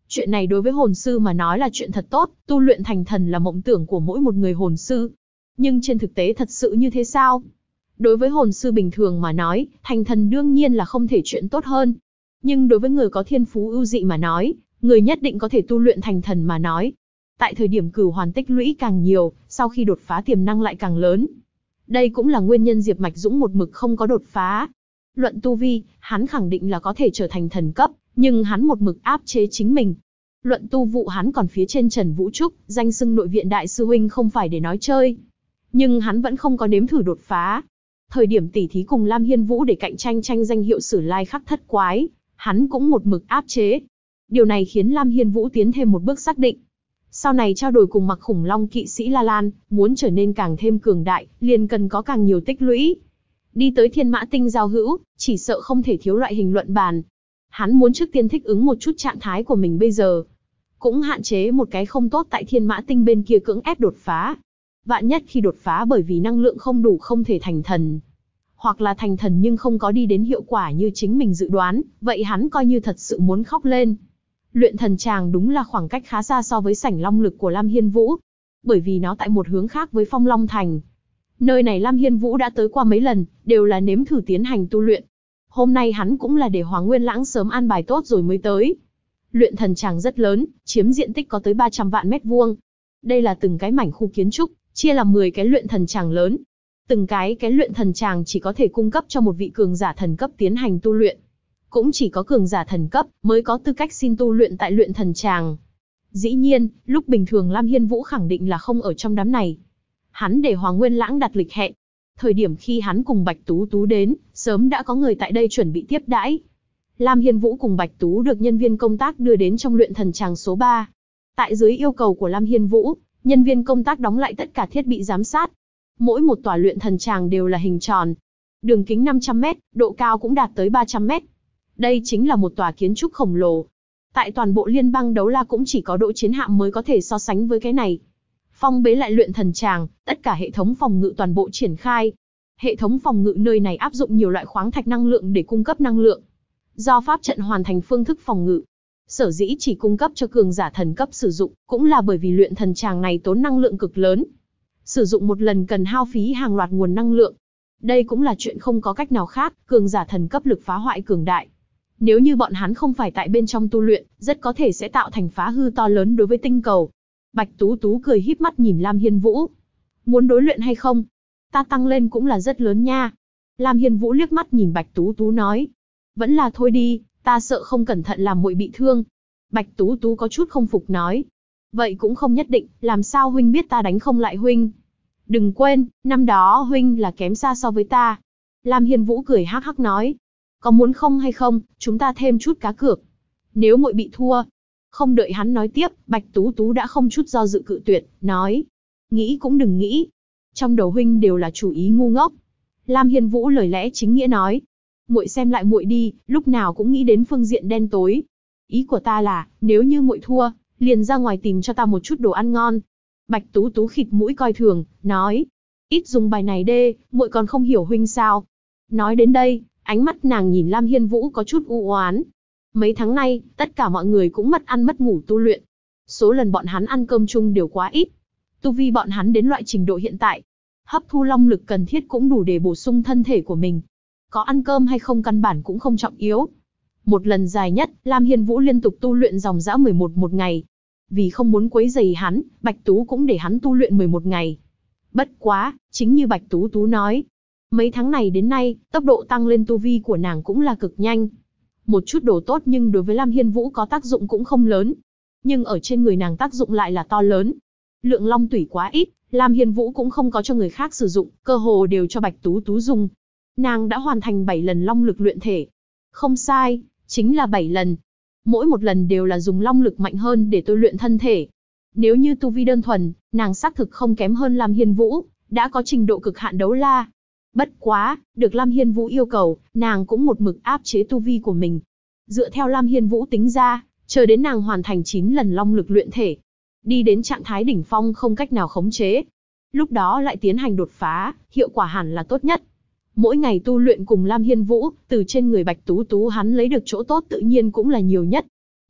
Chuyện này đối với hồn sư mà nói là chuyện thật tốt, tu luyện thành thần là mộng tưởng của mỗi một người hồn sư. Nhưng trên thực tế thật sự như thế sao? Đối với hồn sư bình thường mà nói, thành thần đương nhiên là không thể chuyện tốt hơn. Nhưng đối với người có thiên phú ưu dị mà nói, người nhất định có thể tu luyện thành thần mà nói. Tại thời điểm cửu hoàn tích lũy càng nhiều, sau khi đột phá tiềm năng lại càng lớn. Đây cũng là nguyên nhân Diệp Mạch Dũng một mực không có đột phá. Luận tu vi, hắn khẳng định là có thể trở thành thần cấp, nhưng hắn một mực áp chế chính mình. Luận tu vụ hắn còn phía trên Trần Vũ Trúc, danh xưng nội viện đại sư huynh không phải để nói chơi. Nhưng hắn vẫn không có nếm thử đột phá. Thời điểm tỉ thí cùng Lam Hiên Vũ để cạnh tranh danh hiệu Sử Lai Khắc Thất Quái, hắn cũng một mực áp chế. Điều này khiến Lam Hiên Vũ tiến thêm một bước xác định. Sau này trao đổi cùng Mặc Khủng Long kỵ sĩ La Lan, muốn trở nên càng thêm cường đại, liền cần có càng nhiều tích lũy. Đi tới Thiên Mã Tinh giao hữu, chỉ sợ không thể thiếu loại hình luận bàn. Hắn muốn trước tiên thích ứng một chút trạng thái của mình bây giờ. Cũng hạn chế một cái không tốt tại Thiên Mã Tinh bên kia cưỡng ép đột phá. Vạn nhất khi đột phá bởi vì năng lượng không đủ không thể thành thần. Hoặc là thành thần nhưng không có đi đến hiệu quả như chính mình dự đoán, vậy hắn coi như thật sự muốn khóc lên. Luyện thần tràng đúng là khoảng cách khá xa so với sảnh long lực của Lam Hiên Vũ. Bởi vì nó tại một hướng khác với Phong Long Thành. Nơi này Lam Hiên Vũ đã tới qua mấy lần, đều là nếm thử tiến hành tu luyện. Hôm nay hắn cũng là để Hoàng Nguyên Lãng sớm an bài tốt rồi mới tới. Luyện thần tràng rất lớn, chiếm diện tích có tới 300 vạn mét vuông. Đây là từng cái mảnh khu kiến trúc, chia làm 10 cái luyện thần tràng lớn. Từng cái luyện thần tràng chỉ có thể cung cấp cho một vị cường giả thần cấp tiến hành tu luyện. Cũng chỉ có cường giả thần cấp mới có tư cách xin tu luyện tại luyện thần tràng. Dĩ nhiên, lúc bình thường Lam Hiên Vũ khẳng định là không ở trong đám này. Hắn để Hoàng Nguyên Lãng đặt lịch hẹn. Thời điểm khi hắn cùng Bạch Tú Tú đến, sớm đã có người tại đây chuẩn bị tiếp đãi. Lam Hiên Vũ cùng Bạch Tú được nhân viên công tác đưa đến trong luyện thần tràng số 3. Tại dưới yêu cầu của Lam Hiên Vũ, nhân viên công tác đóng lại tất cả thiết bị giám sát. Mỗi một tòa luyện thần tràng đều là hình tròn. Đường kính 500 mét, độ cao cũng đạt tới 300 mét. Đây chính là một tòa kiến trúc khổng lồ. Tại toàn bộ liên bang đấu la cũng chỉ có đội chiến hạm mới có thể so sánh với cái này. Phong bế lại luyện thần tràng, tất cả hệ thống phòng ngự toàn bộ triển khai. Hệ thống phòng ngự nơi này áp dụng nhiều loại khoáng thạch năng lượng để cung cấp năng lượng. Do pháp trận hoàn thành phương thức phòng ngự. Sở dĩ chỉ cung cấp cho cường giả thần cấp sử dụng, cũng là bởi vì luyện thần tràng này tốn năng lượng cực lớn. Sử dụng một lần cần hao phí hàng loạt nguồn năng lượng. Đây cũng là chuyện không có cách nào khác, cường giả thần cấp lực phá hoại cường đại. Nếu như bọn hắn không phải tại bên trong tu luyện, rất có thể sẽ tạo thành phá hư to lớn đối với tinh cầu. Bạch Tú Tú cười híp mắt nhìn Lam Hiên Vũ. Muốn đối luyện hay không? Ta tăng lên cũng là rất lớn nha. Lam Hiên Vũ liếc mắt nhìn Bạch Tú Tú nói. Vẫn là thôi đi, ta sợ không cẩn thận làm muội bị thương. Bạch Tú Tú có chút không phục nói. Vậy cũng không nhất định, làm sao huynh biết ta đánh không lại huynh? Đừng quên, năm đó huynh là kém xa so với ta. Lam Hiên Vũ cười hắc hắc nói. Có muốn không hay không, chúng ta thêm chút cá cược. Nếu muội bị thua. Không đợi hắn nói tiếp, Bạch Tú Tú đã không chút do dự cự tuyệt, nói. Nghĩ cũng đừng nghĩ. Trong đầu huynh đều là chủ ý ngu ngốc. Lam Hiên Vũ lời lẽ chính nghĩa nói. Muội xem lại muội đi, lúc nào cũng nghĩ đến phương diện đen tối. Ý của ta là, nếu như muội thua, liền ra ngoài tìm cho ta một chút đồ ăn ngon. Bạch Tú Tú khịt mũi coi thường, nói. Ít dùng bài này đê, muội còn không hiểu huynh sao. Nói đến đây, ánh mắt nàng nhìn Lam Hiên Vũ có chút u oán. Mấy tháng nay, tất cả mọi người cũng mất ăn mất ngủ tu luyện. Số lần bọn hắn ăn cơm chung đều quá ít. Tu vi bọn hắn đến loại trình độ hiện tại. Hấp thu long lực cần thiết cũng đủ để bổ sung thân thể của mình. Có ăn cơm hay không căn bản cũng không trọng yếu. Một lần dài nhất, Lam Hiên Vũ liên tục tu luyện dòng dã 11 ngày. Vì không muốn quấy rầy hắn, Bạch Tú cũng để hắn tu luyện 11 ngày. Bất quá, chính như Bạch Tú Tú nói. Mấy tháng này đến nay, tốc độ tăng lên tu vi của nàng cũng là cực nhanh. Một chút đồ tốt nhưng đối với Lam Hiên Vũ có tác dụng cũng không lớn. Nhưng ở trên người nàng tác dụng lại là to lớn. Lượng long tủy quá ít, Lam Hiên Vũ cũng không có cho người khác sử dụng, cơ hồ đều cho Bạch Tú Tú dùng. Nàng đã hoàn thành 7 lần long lực luyện thể. Không sai, chính là 7 lần. Mỗi một lần đều là dùng long lực mạnh hơn để tôi luyện thân thể. Nếu như tu vi đơn thuần, nàng xác thực không kém hơn Lam Hiên Vũ, đã có trình độ cực hạn đấu la. Bất quá, được Lam Hiên Vũ yêu cầu, nàng cũng một mực áp chế tu vi của mình. Dựa theo Lam Hiên Vũ tính ra, chờ đến nàng hoàn thành 9 lần long lực luyện thể, đi đến trạng thái đỉnh phong không cách nào khống chế. Lúc đó lại tiến hành đột phá, hiệu quả hẳn là tốt nhất. Mỗi ngày tu luyện cùng Lam Hiên Vũ, từ trên người Bạch Tú Tú hắn lấy được chỗ tốt tự nhiên cũng là nhiều nhất.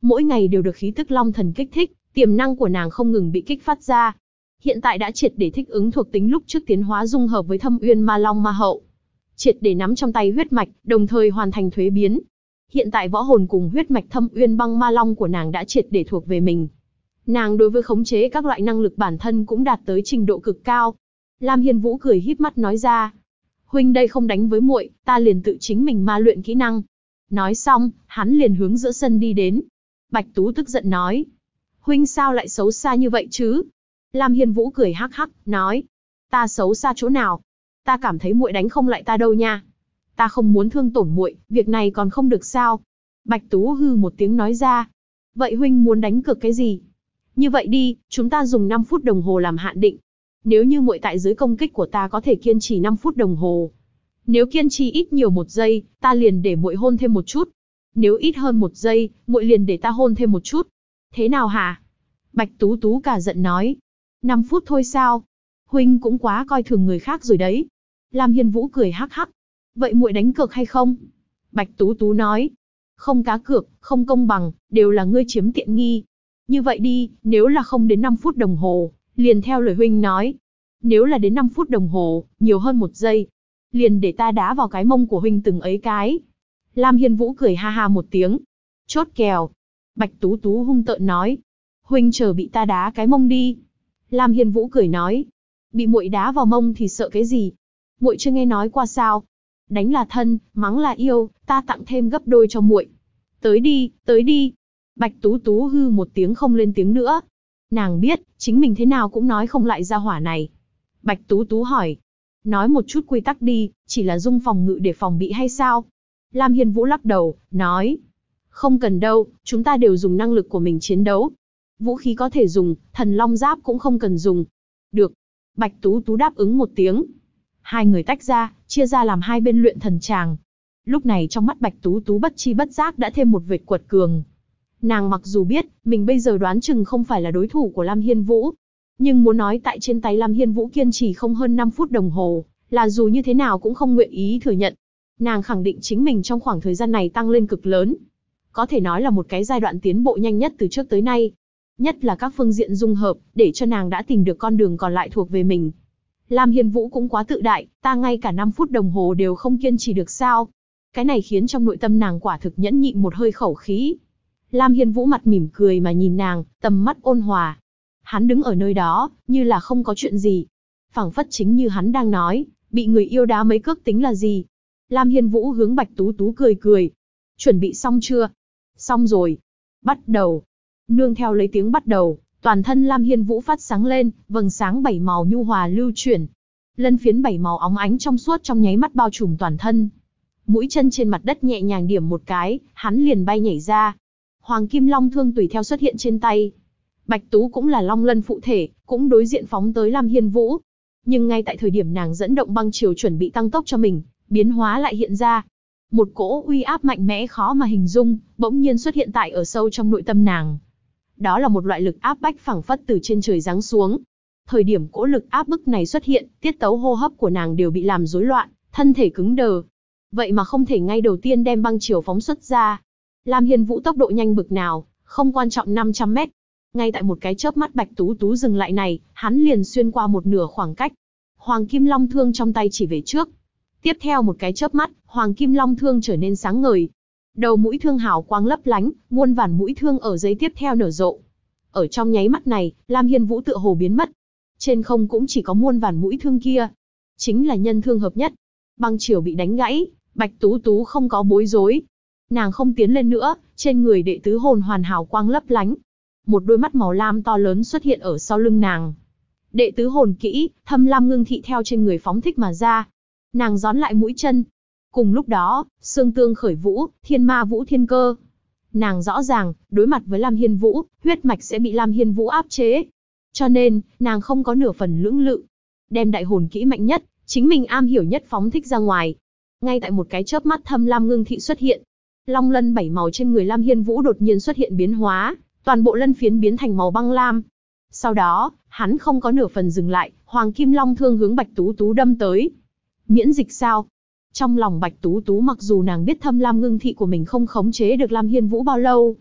Mỗi ngày đều được khí tức long thần kích thích, tiềm năng của nàng không ngừng bị kích phát ra. Hiện tại đã triệt để thích ứng thuộc tính lúc trước tiến hóa dung hợp với Thâm Uyên Ma Long Ma Hậu. Triệt để nắm trong tay huyết mạch, đồng thời hoàn thành thuế biến. Hiện tại võ hồn cùng huyết mạch Thâm Uyên Băng Ma Long của nàng đã triệt để thuộc về mình. Nàng đối với khống chế các loại năng lực bản thân cũng đạt tới trình độ cực cao. Lam Hiên Vũ cười híp mắt nói ra, huynh đây không đánh với muội, ta liền tự chính mình ma luyện kỹ năng. Nói xong, hắn liền hướng giữa sân đi đến. Bạch Tú tức giận nói, huynh sao lại xấu xa như vậy chứ? Lam Hiên Vũ cười hắc hắc, nói, ta xấu xa chỗ nào? Ta cảm thấy muội đánh không lại ta đâu nha. Ta không muốn thương tổn muội, việc này còn không được sao? Bạch Tú hư một tiếng nói ra, vậy huynh muốn đánh cược cái gì? Như vậy đi, chúng ta dùng 5 phút đồng hồ làm hạn định. Nếu như muội tại dưới công kích của ta có thể kiên trì 5 phút đồng hồ. Nếu kiên trì ít nhiều 1 giây, ta liền để muội hôn thêm một chút. Nếu ít hơn 1 giây, muội liền để ta hôn thêm một chút. Thế nào hả? Bạch Tú Tú cả giận nói. 5 phút thôi sao? Huynh cũng quá coi thường người khác rồi đấy. Lam Hiên Vũ cười hắc hắc. Vậy muội đánh cược hay không? Bạch Tú Tú nói. Không cá cược, không công bằng, đều là ngươi chiếm tiện nghi. Như vậy đi, nếu là không đến 5 phút đồng hồ, liền theo lời huynh nói. Nếu là đến 5 phút đồng hồ, nhiều hơn 1 giây, liền để ta đá vào cái mông của huynh từng ấy cái. Lam Hiên Vũ cười ha ha một tiếng. Chốt kèo. Bạch Tú Tú hung tợn nói. Huynh chờ bị ta đá cái mông đi. Lam Hiên Vũ cười nói. Bị muội đá vào mông thì sợ cái gì? Muội chưa nghe nói qua sao? Đánh là thân, mắng là yêu, ta tặng thêm gấp đôi cho muội. Tới đi, tới đi. Bạch Tú Tú hư một tiếng không lên tiếng nữa. Nàng biết, chính mình thế nào cũng nói không lại ra hỏa này. Bạch Tú Tú hỏi. Nói một chút quy tắc đi, chỉ là dung phòng ngự để phòng bị hay sao? Lam Hiên Vũ lắc đầu, nói. Không cần đâu, chúng ta đều dùng năng lực của mình chiến đấu. Vũ khí có thể dùng, thần long giáp cũng không cần dùng. Được. Bạch Tú Tú đáp ứng một tiếng. Hai người tách ra, chia ra làm hai bên luyện thần tràng. Lúc này trong mắt Bạch Tú Tú bất chi bất giác đã thêm một vệt quật cường. Nàng mặc dù biết, mình bây giờ đoán chừng không phải là đối thủ của Lam Hiên Vũ. Nhưng muốn nói tại trên tay Lam Hiên Vũ kiên trì không hơn 5 phút đồng hồ, là dù như thế nào cũng không nguyện ý thừa nhận. Nàng khẳng định chính mình trong khoảng thời gian này tăng lên cực lớn. Có thể nói là một cái giai đoạn tiến bộ nhanh nhất từ trước tới nay. Nhất là các phương diện dung hợp, để cho nàng đã tìm được con đường còn lại thuộc về mình. Lam Hiên Vũ cũng quá tự đại, ta ngay cả 5 phút đồng hồ đều không kiên trì được sao? Cái này khiến trong nội tâm nàng quả thực nhẫn nhịn một hơi khẩu khí. Lam Hiên Vũ mặt mỉm cười mà nhìn nàng, tầm mắt ôn hòa. Hắn đứng ở nơi đó, như là không có chuyện gì. Phảng phất chính như hắn đang nói, bị người yêu đá mấy cước tính là gì? Lam Hiên Vũ hướng Bạch Tú Tú cười cười. Chuẩn bị xong chưa? Xong rồi. Bắt đầu. Nương theo lấy tiếng bắt đầu, toàn thân Lam Hiên Vũ phát sáng lên, vầng sáng 7 màu nhu hòa lưu chuyển. Lân phiến 7 màu óng ánh trong suốt trong nháy mắt bao trùm toàn thân. Mũi chân trên mặt đất nhẹ nhàng điểm một cái, hắn liền bay nhảy ra. Hoàng Kim Long thương tùy theo xuất hiện trên tay. Bạch Tú cũng là long lân phụ thể, cũng đối diện phóng tới Lam Hiên Vũ. Nhưng ngay tại thời điểm nàng dẫn động băng chiều chuẩn bị tăng tốc cho mình, biến hóa lại hiện ra. Một cỗ uy áp mạnh mẽ khó mà hình dung, bỗng nhiên xuất hiện tại ở sâu trong nội tâm nàng. Đó là một loại lực áp bách phảng phất từ trên trời giáng xuống. Thời điểm cỗ lực áp bức này xuất hiện, tiết tấu hô hấp của nàng đều bị làm rối loạn, thân thể cứng đờ. Vậy mà không thể ngay đầu tiên đem băng chiều phóng xuất ra. Lam Hiên Vũ tốc độ nhanh bực nào, không quan trọng 500 mét. Ngay tại một cái chớp mắt Bạch Tú Tú dừng lại này, hắn liền xuyên qua một nửa khoảng cách. Hoàng Kim Long thương trong tay chỉ về trước. Tiếp theo một cái chớp mắt, Hoàng Kim Long thương trở nên sáng ngời. Đầu mũi thương hào quang lấp lánh, muôn vàn mũi thương ở giây tiếp theo nở rộ. Ở trong nháy mắt này, Lam Hiên Vũ tựa hồ biến mất. Trên không cũng chỉ có muôn vàn mũi thương kia. Chính là nhân thương hợp nhất. Băng chiều bị đánh gãy, Bạch Tú Tú không có bối rối. Nàng không tiến lên nữa, trên người đệ tứ hồn hoàn hào quang lấp lánh. Một đôi mắt màu lam to lớn xuất hiện ở sau lưng nàng. Đệ tứ hồn kỹ, Thâm Lam Ngưng Thị theo trên người phóng thích mà ra. Nàng gión lại mũi chân. Cùng lúc đó, xương tương khởi vũ, thiên ma vũ thiên cơ. Nàng rõ ràng, đối mặt với Lam Hiên Vũ, huyết mạch sẽ bị Lam Hiên Vũ áp chế. Cho nên, nàng không có nửa phần lưỡng lự. Đem đại hồn kỹ mạnh nhất, chính mình am hiểu nhất phóng thích ra ngoài. Ngay tại một cái chớp mắt Thâm Lam Ngưng Thị xuất hiện. Long lân 7 màu trên người Lam Hiên Vũ đột nhiên xuất hiện biến hóa, toàn bộ lân phiến biến thành màu băng lam. Sau đó, hắn không có nửa phần dừng lại, Hoàng Kim Long thương hướng Bạch Tú Tú đâm tới. Miễn dịch sao? Trong lòng Bạch Tú Tú mặc dù nàng biết Thâm Lam Ngưng Thị của mình không khống chế được Lam Hiên Vũ bao lâu,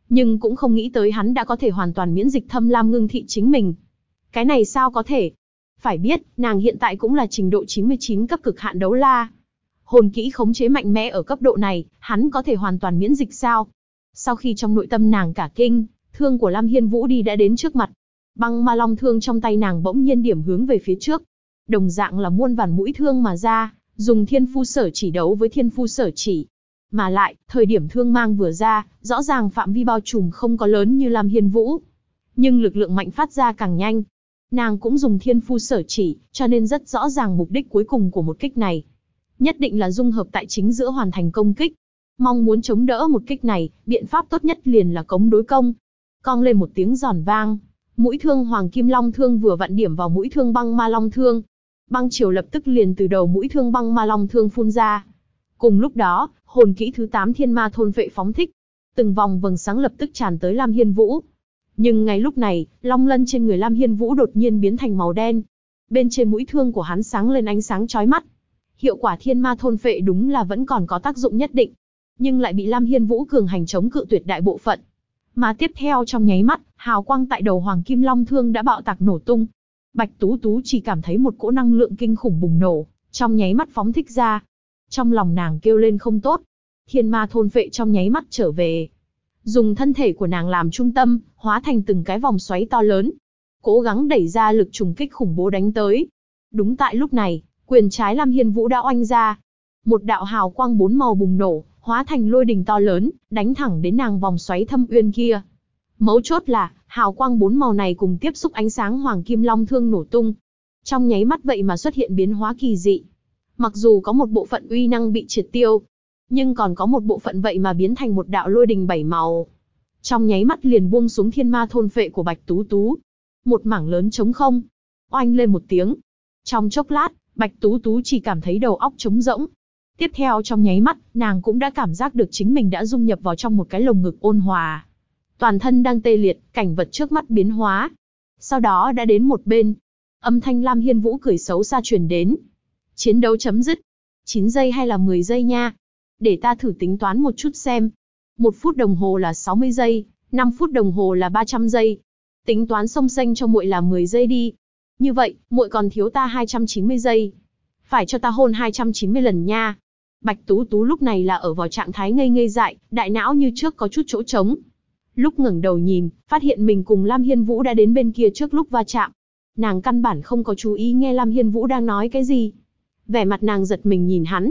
Nhưng cũng không nghĩ tới hắn đã có thể hoàn toàn miễn dịch Thâm Lam Ngưng Thị chính mình. Cái này sao có thể? Phải biết, nàng hiện tại cũng là trình độ 99 cấp cực hạn đấu la. Hồn kỹ khống chế mạnh mẽ ở cấp độ này, hắn có thể hoàn toàn miễn dịch sao? Sau khi trong nội tâm nàng cả kinh, thương của Lam Hiên Vũ đi đã đến trước mặt. Băng ma long thương trong tay nàng bỗng nhiên điểm hướng về phía trước. Đồng dạng là muôn vàn mũi thương mà ra, dùng thiên phu sở chỉ đấu với thiên phu sở chỉ. Mà lại, thời điểm thương mang vừa ra, rõ ràng phạm vi bao trùm không có lớn như Lam Hiên Vũ. Nhưng lực lượng mạnh phát ra càng nhanh. Nàng cũng dùng thiên phu sở chỉ, cho nên rất rõ ràng mục đích cuối cùng của một kích này. Nhất định là dung hợp tại chính giữa hoàn thành công kích. Mong muốn chống đỡ một kích này, biện pháp tốt nhất liền là cống đối công. Cong lên một tiếng giòn vang. Mũi thương Hoàng Kim Long Thương vừa vặn điểm vào mũi thương Băng Ma Long Thương. Băng chiều lập tức liền từ đầu mũi thương Băng Ma Long Thương phun ra. Cùng lúc đó, hồn kỹ thứ 8 Thiên Ma Thôn Vệ phóng thích. Từng vòng vầng sáng lập tức tràn tới Lam Hiên Vũ. Nhưng ngay lúc này, long lân trên người Lam Hiên Vũ đột nhiên biến thành màu đen. Bên trên mũi thương của hắn sáng lên ánh sáng chói mắt. Hiệu quả Thiên Ma Thôn Vệ đúng là vẫn còn có tác dụng nhất định, nhưng lại bị Lam Hiên Vũ cường hành chống cự tuyệt đại bộ phận. Mà tiếp theo trong nháy mắt, hào quang tại đầu Hoàng Kim Long Thương đã bạo tạc nổ tung. Bạch Tú Tú chỉ cảm thấy một cỗ năng lượng kinh khủng bùng nổ, trong nháy mắt phóng thích ra. Trong lòng nàng kêu lên không tốt. Thiên Ma Thôn Vệ trong nháy mắt trở về. Dùng thân thể của nàng làm trung tâm, hóa thành từng cái vòng xoáy to lớn. Cố gắng đẩy ra lực trùng kích khủng bố đánh tới. Đúng tại lúc này, quyền trái Lam Hiên Vũ đã oanh ra. Một đạo hào quang 4 màu bùng nổ, hóa thành lôi đình to lớn, đánh thẳng đến nàng vòng xoáy thâm uyên kia. Mấu chốt là, hào quang 4 màu này cùng tiếp xúc ánh sáng Hoàng Kim Long Thương nổ tung. Trong nháy mắt vậy mà xuất hiện biến hóa kỳ dị. Mặc dù có một bộ phận uy năng bị triệt tiêu, nhưng còn có một bộ phận vậy mà biến thành một đạo lôi đình 7 màu. Trong nháy mắt liền buông xuống Thiên Ma Thôn Phệ của Bạch Tú Tú. Một mảng lớn trống không. Oanh lên một tiếng. Trong chốc lát, Bạch Tú Tú chỉ cảm thấy đầu óc trống rỗng. Tiếp theo trong nháy mắt, nàng cũng đã cảm giác được chính mình đã dung nhập vào trong một cái lồng ngực ôn hòa. Toàn thân đang tê liệt, cảnh vật trước mắt biến hóa. Sau đó đã đến một bên. Âm thanh Lam Hiên Vũ cười xấu xa truyền đến. Chiến đấu chấm dứt. 9 giây hay là 10 giây nha? Để ta thử tính toán một chút xem. 1 phút đồng hồ là 60 giây, 5 phút đồng hồ là 300 giây. Tính toán xông xanh cho muội là 10 giây đi. Như vậy, muội còn thiếu ta 290 giây. Phải cho ta hôn 290 lần nha. Bạch Tú Tú lúc này là ở vào trạng thái ngây ngây dại, đại não như trước có chút chỗ trống. Lúc ngẩng đầu nhìn, phát hiện mình cùng Lam Hiên Vũ đã đến bên kia trước lúc va chạm. Nàng căn bản không có chú ý nghe Lam Hiên Vũ đang nói cái gì. Vẻ mặt nàng giật mình nhìn hắn.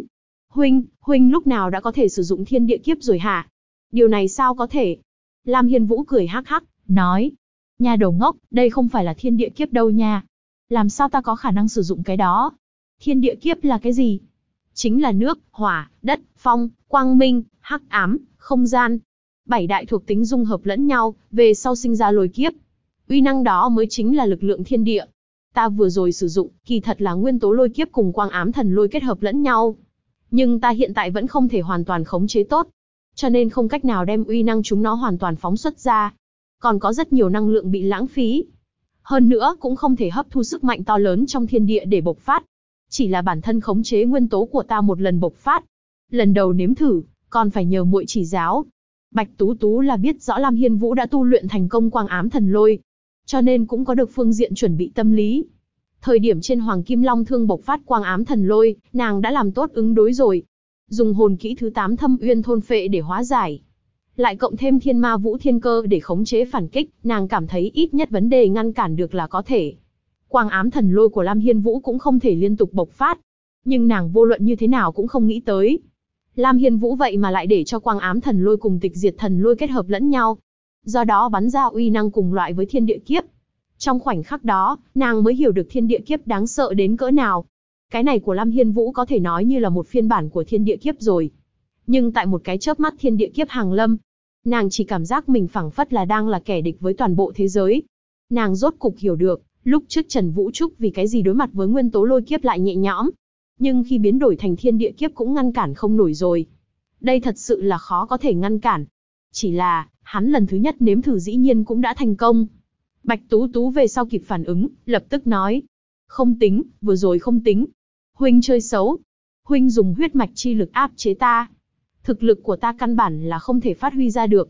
Huynh lúc nào đã có thể sử dụng thiên địa kiếp rồi hả? Điều này sao có thể? Lam Hiên Vũ cười hắc hắc, nói. Nhà đầu ngốc, đây không phải là thiên địa kiếp đâu nha. Làm sao ta có khả năng sử dụng cái đó? Thiên địa kiếp là cái gì? Chính là nước, hỏa, đất, phong, quang minh, hắc ám, không gian. 7 đại thuộc tính dung hợp lẫn nhau, về sau sinh ra lôi kiếp. Uy năng đó mới chính là lực lượng thiên địa. Ta vừa rồi sử dụng, kỳ thật là nguyên tố lôi kiếp cùng quang ám thần lôi kết hợp lẫn nhau. Nhưng ta hiện tại vẫn không thể hoàn toàn khống chế tốt. Cho nên không cách nào đem uy năng chúng nó hoàn toàn phóng xuất ra. Còn có rất nhiều năng lượng bị lãng phí. Hơn nữa cũng không thể hấp thu sức mạnh to lớn trong thiên địa để bộc phát. Chỉ là bản thân khống chế nguyên tố của ta một lần bộc phát. Lần đầu nếm thử, còn phải nhờ muội chỉ giáo. Bạch Tú Tú là biết rõ Lam Hiên Vũ đã tu luyện thành công quang ám thần lôi. Cho nên cũng có được phương diện chuẩn bị tâm lý. Thời điểm trên Hoàng Kim Long Thương bộc phát quang ám thần lôi, nàng đã làm tốt ứng đối rồi. Dùng hồn kỹ thứ 8 Thâm Uyên Thôn Phệ để hóa giải. Lại cộng thêm Thiên Ma Vũ Thiên Cơ để khống chế phản kích, nàng cảm thấy ít nhất vấn đề ngăn cản được là có thể. Quang ám thần lôi của Lam Hiên Vũ cũng không thể liên tục bộc phát. Nhưng nàng vô luận như thế nào cũng không nghĩ tới. Lam Hiên Vũ vậy mà lại để cho quang ám thần lôi cùng tịch diệt thần lôi kết hợp lẫn nhau. Do đó bắn ra uy năng cùng loại với thiên địa kiếp. Trong khoảnh khắc đó, nàng mới hiểu được thiên địa kiếp đáng sợ đến cỡ nào. Cái này của Lam Hiên Vũ có thể nói như là một phiên bản của thiên địa kiếp rồi. Nhưng tại một cái chớp mắt thiên địa kiếp hàng lâm, nàng chỉ cảm giác mình phảng phất là đang là kẻ địch với toàn bộ thế giới. Nàng rốt cục hiểu được, lúc trước Trần Vũ Trúc vì cái gì đối mặt với nguyên tố lôi kiếp lại nhẹ nhõm. Nhưng khi biến đổi thành thiên địa kiếp cũng ngăn cản không nổi rồi. Đây thật sự là khó có thể ngăn cản. Chỉ là, hắn lần thứ nhất nếm thử dĩ nhiên cũng đã thành công. Bạch Tú Tú về sau kịp phản ứng, lập tức nói. Không tính, vừa rồi không tính. Huynh chơi xấu. Huynh dùng huyết mạch chi lực áp chế ta. Thực lực của ta căn bản là không thể phát huy ra được.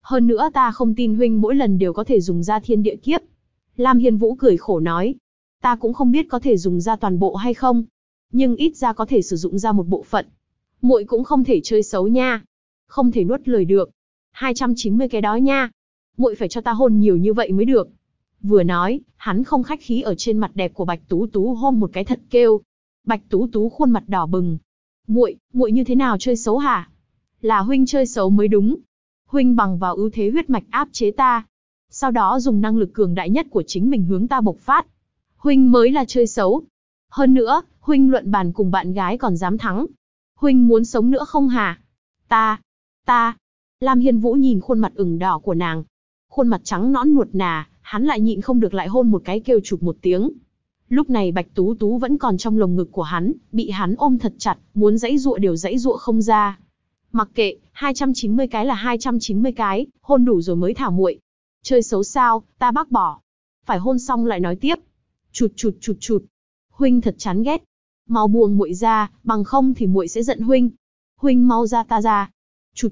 Hơn nữa ta không tin huynh mỗi lần đều có thể dùng ra thiên địa kiếp. Lam Hiên Vũ cười khổ nói. Ta cũng không biết có thể dùng ra toàn bộ hay không. Nhưng ít ra có thể sử dụng ra một bộ phận. Muội cũng không thể chơi xấu nha. Không thể nuốt lời được. 290 cái đó nha. Muội phải cho ta hôn nhiều như vậy mới được. Vừa nói, hắn không khách khí ở trên mặt đẹp của Bạch Tú Tú hôn một cái thật kêu. Bạch Tú Tú khuôn mặt đỏ bừng. Muội như thế nào chơi xấu hả? Là huynh chơi xấu mới đúng. Huynh bằng vào ưu thế huyết mạch áp chế ta. Sau đó dùng năng lực cường đại nhất của chính mình hướng ta bộc phát. Huynh mới là chơi xấu. Hơn nữa, huynh luận bàn cùng bạn gái còn dám thắng. Huynh muốn sống nữa không hả? Ta. Lam Hiên Vũ nhìn khuôn mặt ửng đỏ của nàng. Khuôn mặt trắng nõn nuột nà, hắn lại nhịn không được lại hôn một cái kêu chụp một tiếng. Lúc này Bạch Tú Tú vẫn còn trong lồng ngực của hắn, bị hắn ôm thật chặt, muốn giãy giụa đều giãy giụa không ra. Mặc kệ, 290 cái là 290 cái, hôn đủ rồi mới thả muội. Chơi xấu sao, ta bác bỏ. Phải hôn xong lại nói tiếp. Chụt. Huynh thật chán ghét. Mau buông muội ra, bằng không thì muội sẽ giận huynh. Huynh mau ra ta ra. Chụt.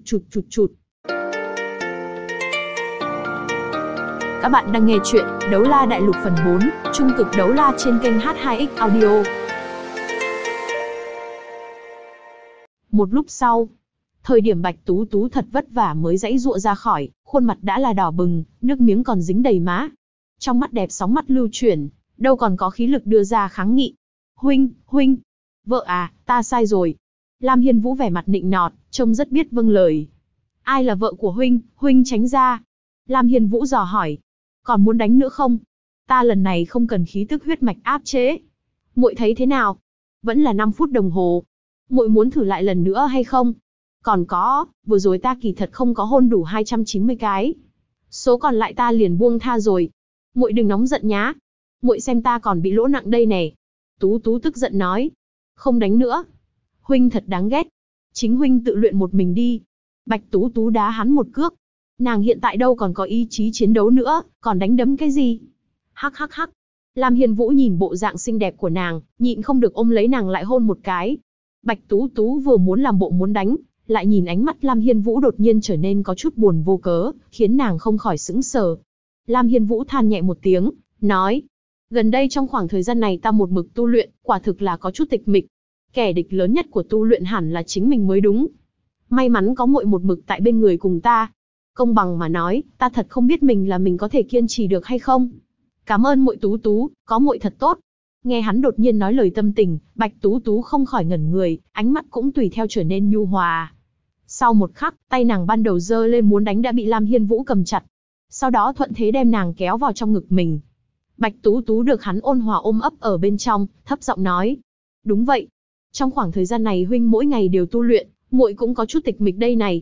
Các bạn đang nghe chuyện Đấu La Đại Lục phần 4, Trung cực đấu la trên kênh H2X Audio. Một lúc sau, thời điểm Bạch Tú Tú thật vất vả mới giãy giụa ra khỏi, khuôn mặt đã là đỏ bừng, nước miếng còn dính đầy má. Trong mắt đẹp sóng mắt lưu chuyển, đâu còn có khí lực đưa ra kháng nghị. Huynh, vợ à, ta sai rồi. Lam Hiên Vũ vẻ mặt nịnh nọt, trông rất biết vâng lời. Ai là vợ của huynh tránh ra. Lam Hiên Vũ dò hỏi. Còn muốn đánh nữa không? Ta lần này không cần khí tức huyết mạch áp chế. Muội thấy thế nào? Vẫn là 5 phút đồng hồ. Muội muốn thử lại lần nữa hay không? Còn có, vừa rồi ta kỳ thật không có hôn đủ 290 cái. Số còn lại ta liền buông tha rồi. Muội đừng nóng giận nhá. Muội xem ta còn bị lỗ nặng đây nè. Tú Tú tức giận nói. Không đánh nữa. Huynh thật đáng ghét. Chính huynh tự luyện một mình đi. Bạch Tú Tú đá hắn một cước. Nàng hiện tại đâu còn có ý chí chiến đấu nữa, còn đánh đấm cái gì? Hắc. Lam Hiên Vũ nhìn bộ dạng xinh đẹp của nàng, nhịn không được ôm lấy nàng lại hôn một cái. Bạch Tú Tú vừa muốn làm bộ muốn đánh, lại nhìn ánh mắt Lam Hiên Vũ đột nhiên trở nên có chút buồn vô cớ, khiến nàng không khỏi sững sờ. Lam Hiên Vũ than nhẹ một tiếng, nói: gần đây trong khoảng thời gian này ta một mực tu luyện, quả thực là có chút tịch mịch. Kẻ địch lớn nhất của tu luyện hẳn là chính mình mới đúng. May mắn có muội một mực tại bên người cùng ta. Công bằng mà nói, ta thật không biết mình có thể kiên trì được hay không. Cảm ơn muội Tú Tú, có muội thật tốt. Nghe hắn đột nhiên nói lời tâm tình, Bạch Tú Tú không khỏi ngẩn người, ánh mắt cũng tùy theo trở nên nhu hòa. Sau một khắc, tay nàng ban đầu giơ lên muốn đánh đã bị Lam Hiên Vũ cầm chặt. Sau đó thuận thế đem nàng kéo vào trong ngực mình. Bạch Tú Tú được hắn ôn hòa ôm ấp ở bên trong, thấp giọng nói: đúng vậy. Trong khoảng thời gian này huynh mỗi ngày đều tu luyện, muội cũng có chút tịch mịch đây này.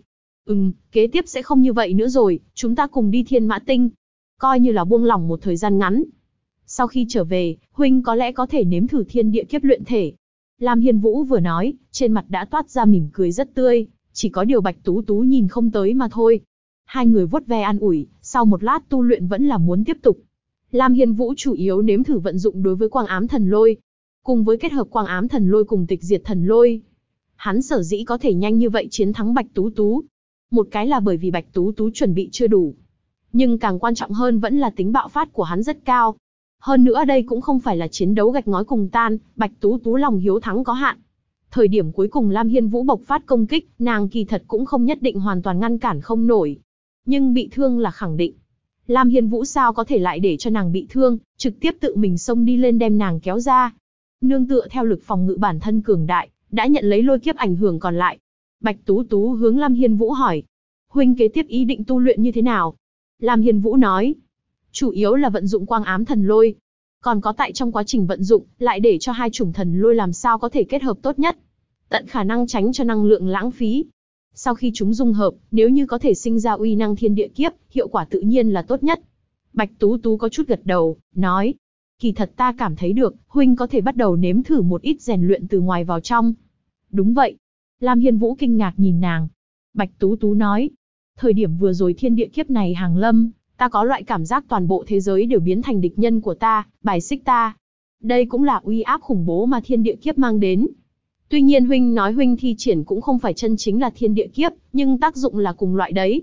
Kế tiếp sẽ không như vậy nữa rồi, chúng ta cùng đi Thiên Mã Tinh. Coi như là buông lỏng một thời gian ngắn. Sau khi trở về, huynh có lẽ có thể nếm thử thiên địa kiếp luyện thể. Lam Hiên Vũ vừa nói, trên mặt đã toát ra mỉm cười rất tươi, chỉ có điều Bạch Tú Tú nhìn không tới mà thôi. Hai người vuốt ve an ủi, sau một lát tu luyện vẫn là muốn tiếp tục. Lam Hiên Vũ chủ yếu nếm thử vận dụng đối với Quang Ám Thần Lôi, cùng với kết hợp Quang Ám Thần Lôi cùng Tịch Diệt Thần Lôi. Hắn sở dĩ có thể nhanh như vậy chiến thắng Bạch Tú Tú. Một cái là bởi vì Bạch Tú Tú chuẩn bị chưa đủ. Nhưng càng quan trọng hơn vẫn là tính bạo phát của hắn rất cao. Hơn nữa đây cũng không phải là chiến đấu gạch ngói cùng tan, Bạch Tú Tú lòng hiếu thắng có hạn. Thời điểm cuối cùng Lam Hiên Vũ bộc phát công kích, nàng kỳ thật cũng không nhất định hoàn toàn ngăn cản không nổi. Nhưng bị thương là khẳng định. Lam Hiên Vũ sao có thể lại để cho nàng bị thương, trực tiếp tự mình xông đi lên đem nàng kéo ra. Nương tựa theo lực phòng ngự bản thân cường đại, đã nhận lấy lôi kiếp ảnh hưởng còn lại. Bạch Tú Tú hướng Lam Hiên Vũ hỏi: huynh kế tiếp ý định tu luyện như thế nào? Lam Hiên Vũ nói: chủ yếu là vận dụng Quang Ám Thần Lôi. Còn có tại trong quá trình vận dụng, lại để cho hai chủng thần lôi làm sao có thể kết hợp tốt nhất. Tận khả năng tránh cho năng lượng lãng phí. Sau khi chúng dung hợp, nếu như có thể sinh ra uy năng thiên địa kiếp, hiệu quả tự nhiên là tốt nhất. Bạch Tú Tú có chút gật đầu, nói: kỳ thật ta cảm thấy được, huynh có thể bắt đầu nếm thử một ít rèn luyện từ ngoài vào trong. Đúng vậy. Lam Hiên Vũ kinh ngạc nhìn nàng. Bạch Tú Tú nói: thời điểm vừa rồi thiên địa kiếp này hàng lâm, ta có loại cảm giác toàn bộ thế giới đều biến thành địch nhân của ta, bài xích ta. Đây cũng là uy áp khủng bố mà thiên địa kiếp mang đến. Tuy nhiên huynh nói huynh thi triển cũng không phải chân chính là thiên địa kiếp, nhưng tác dụng là cùng loại đấy.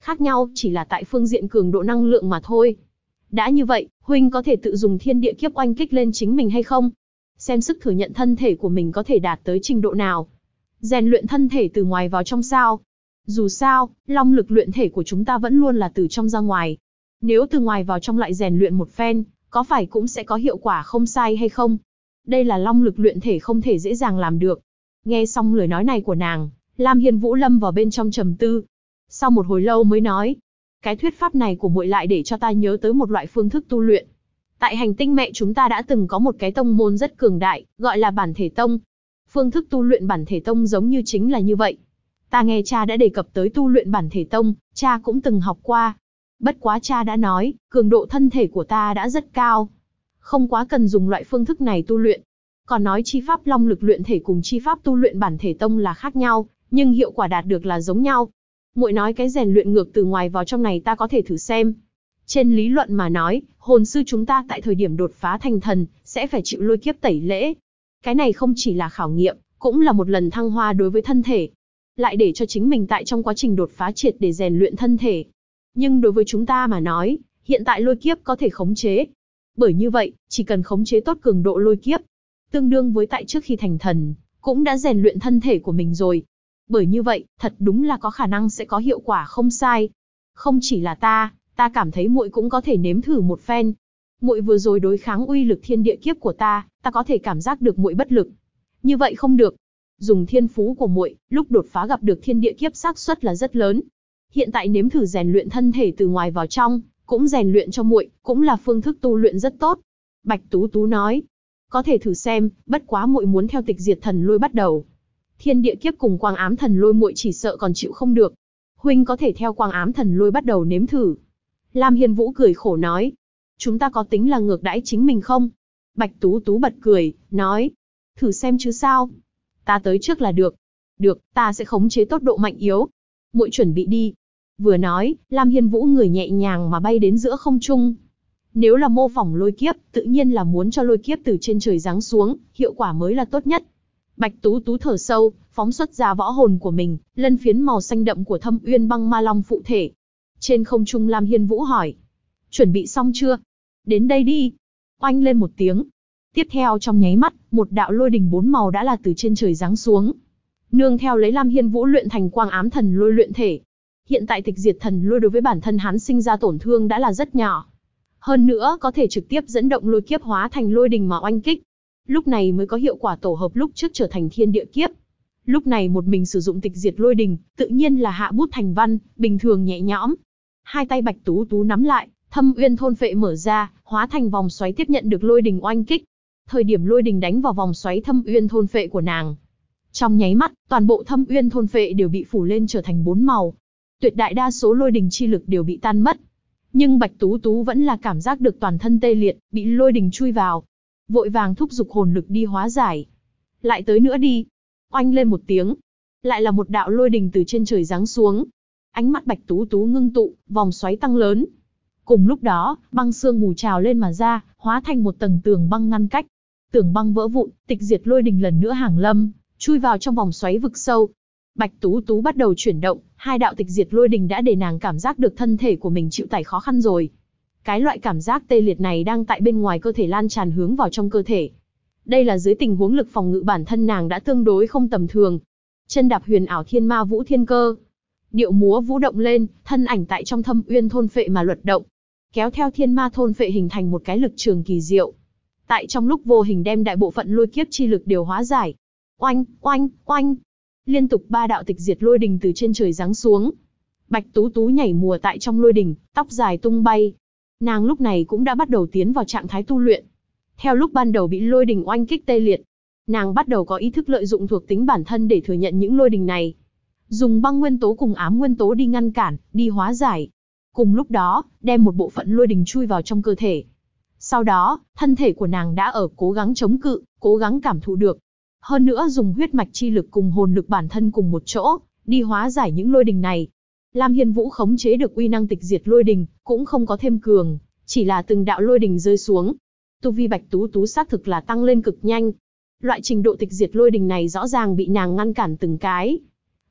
Khác nhau chỉ là tại phương diện cường độ năng lượng mà thôi. Đã như vậy, huynh có thể tự dùng thiên địa kiếp oanh kích lên chính mình hay không? Xem sức thừa nhận thân thể của mình có thể đạt tới trình độ nào. Rèn luyện thân thể từ ngoài vào trong sao? Dù sao, long lực luyện thể của chúng ta vẫn luôn là từ trong ra ngoài. Nếu từ ngoài vào trong lại rèn luyện một phen, có phải cũng sẽ có hiệu quả không sai hay không? Đây là long lực luyện thể không thể dễ dàng làm được. Nghe xong lời nói này của nàng, Lam Hiên Vũ lâm vào bên trong trầm tư. Sau một hồi lâu mới nói, cái thuyết pháp này của muội lại để cho ta nhớ tới một loại phương thức tu luyện. Tại hành tinh mẹ chúng ta đã từng có một cái tông môn rất cường đại, gọi là bản thể tông. Phương thức tu luyện bản thể tông giống như chính là như vậy. Ta nghe cha đã đề cập tới tu luyện bản thể tông, cha cũng từng học qua. Bất quá cha đã nói, cường độ thân thể của ta đã rất cao. Không quá cần dùng loại phương thức này tu luyện. Còn nói chi pháp long lực luyện thể cùng chi pháp tu luyện bản thể tông là khác nhau, nhưng hiệu quả đạt được là giống nhau. Muội nói cái rèn luyện ngược từ ngoài vào trong này ta có thể thử xem. Trên lý luận mà nói, hồn sư chúng ta tại thời điểm đột phá thành thần, sẽ phải chịu lôi kiếp tẩy lễ. Cái này không chỉ là khảo nghiệm, cũng là một lần thăng hoa đối với thân thể. Lại để cho chính mình tại trong quá trình đột phá triệt để rèn luyện thân thể. Nhưng đối với chúng ta mà nói, hiện tại lôi kiếp có thể khống chế. Bởi như vậy, chỉ cần khống chế tốt cường độ lôi kiếp, tương đương với tại trước khi thành thần, cũng đã rèn luyện thân thể của mình rồi. Bởi như vậy, thật đúng là có khả năng sẽ có hiệu quả không sai. Không chỉ là ta cảm thấy muội cũng có thể nếm thử một phen. Muội vừa rồi đối kháng uy lực thiên địa kiếp của ta có thể cảm giác được muội bất lực. Như vậy không được. Dùng thiên phú của muội, lúc đột phá gặp được thiên địa kiếp xác suất là rất lớn. Hiện tại nếm thử rèn luyện thân thể từ ngoài vào trong, cũng rèn luyện cho muội, cũng là phương thức tu luyện rất tốt. Bạch Tú Tú nói, có thể thử xem, bất quá muội muốn theo tịch diệt thần lôi bắt đầu. Thiên địa kiếp cùng quang ám thần lôi muội chỉ sợ còn chịu không được. Huynh có thể theo quang ám thần lôi bắt đầu nếm thử. Lam Hiên Vũ cười khổ nói, chúng ta có tính là ngược đãi chính mình không? Bạch Tú Tú bật cười, nói, thử xem chứ sao? Ta tới trước là được. Được, ta sẽ khống chế tốt độ mạnh yếu. Muội chuẩn bị đi. Vừa nói, Lam Hiên Vũ người nhẹ nhàng mà bay đến giữa không trung. Nếu là mô phỏng lôi kiếp, tự nhiên là muốn cho lôi kiếp từ trên trời giáng xuống, hiệu quả mới là tốt nhất. Bạch Tú Tú thở sâu, phóng xuất ra võ hồn của mình, lân phiến màu xanh đậm của Thâm Uyên Băng Ma Long phụ thể. Trên không trung Lam Hiên Vũ hỏi, chuẩn bị xong chưa? Đến đây đi. Oanh lên một tiếng. Tiếp theo trong nháy mắt, một đạo lôi đình 4 màu đã là từ trên trời giáng xuống. Nương theo lấy Lam Hiên Vũ luyện thành quang ám thần lôi luyện thể. Hiện tại tịch diệt thần lôi đối với bản thân hắn sinh ra tổn thương đã là rất nhỏ. Hơn nữa có thể trực tiếp dẫn động lôi kiếp hóa thành lôi đình mà oanh kích. Lúc này mới có hiệu quả tổ hợp lúc trước trở thành thiên địa kiếp. Lúc này một mình sử dụng tịch diệt lôi đình, tự nhiên là hạ bút thành văn, bình thường nhẹ nhõm. Hai tay Bạch Tú Tú nắm lại, Thâm Uyên thôn phệ mở ra, hóa thành vòng xoáy tiếp nhận được lôi đình oanh kích. Thời điểm lôi đình đánh vào vòng xoáy Thâm Uyên thôn phệ của nàng, trong nháy mắt, toàn bộ Thâm Uyên thôn phệ đều bị phủ lên trở thành 4 màu. Tuyệt đại đa số lôi đình chi lực đều bị tan mất. Nhưng Bạch Tú Tú vẫn là cảm giác được toàn thân tê liệt, bị lôi đình chui vào. Vội vàng thúc giục hồn lực đi hóa giải. Lại tới nữa đi. Oanh lên một tiếng. Lại là một đạo lôi đình từ trên trời giáng xuống. Ánh mắt Bạch Tú Tú ngưng tụ, vòng xoáy tăng lớn. Cùng lúc đó, băng sương mù trào lên mà ra, hóa thành một tầng tường băng ngăn cách. Tường băng vỡ vụn, tịch diệt lôi đình lần nữa hàng lâm, chui vào trong vòng xoáy vực sâu. Bạch Tú Tú bắt đầu chuyển động, hai đạo tịch diệt lôi đình đã để nàng cảm giác được thân thể của mình chịu tải khó khăn rồi. Cái loại cảm giác tê liệt này đang tại bên ngoài cơ thể lan tràn hướng vào trong cơ thể. Đây là dưới tình huống lực phòng ngự bản thân nàng đã tương đối không tầm thường. Chân đạp huyền ảo thiên ma vũ thiên cơ. Điệu múa vũ động lên, thân ảnh tại trong Thâm Uyên thôn phệ mà luật động. Kéo theo thiên ma thôn phệ hình thành một cái lực trường kỳ diệu. Tại trong lúc vô hình đem đại bộ phận lôi kiếp chi lực đều hóa giải. Oanh, oanh, oanh. Liên tục 3 đạo tịch diệt lôi đình từ trên trời giáng xuống. Bạch Tú Tú nhảy mùa tại trong lôi đình, tóc dài tung bay. Nàng lúc này cũng đã bắt đầu tiến vào trạng thái tu luyện. Theo lúc ban đầu bị lôi đình oanh kích tê liệt, nàng bắt đầu có ý thức lợi dụng thuộc tính bản thân để thừa nhận những lôi đình này. Dùng băng nguyên tố cùng ám nguyên tố đi ngăn cản, đi hóa giải. Cùng lúc đó, đem một bộ phận lôi đình chui vào trong cơ thể. Sau đó, thân thể của nàng đã ở cố gắng chống cự, cố gắng cảm thụ được. Hơn nữa dùng huyết mạch chi lực cùng hồn lực bản thân cùng một chỗ, đi hóa giải những lôi đình này. Lam Hiên Vũ khống chế được uy năng tịch diệt lôi đình, cũng không có thêm cường, chỉ là từng đạo lôi đình rơi xuống. Tu vi Bạch Tú Tú xác thực là tăng lên cực nhanh. Loại trình độ tịch diệt lôi đình này rõ ràng bị nàng ngăn cản từng cái.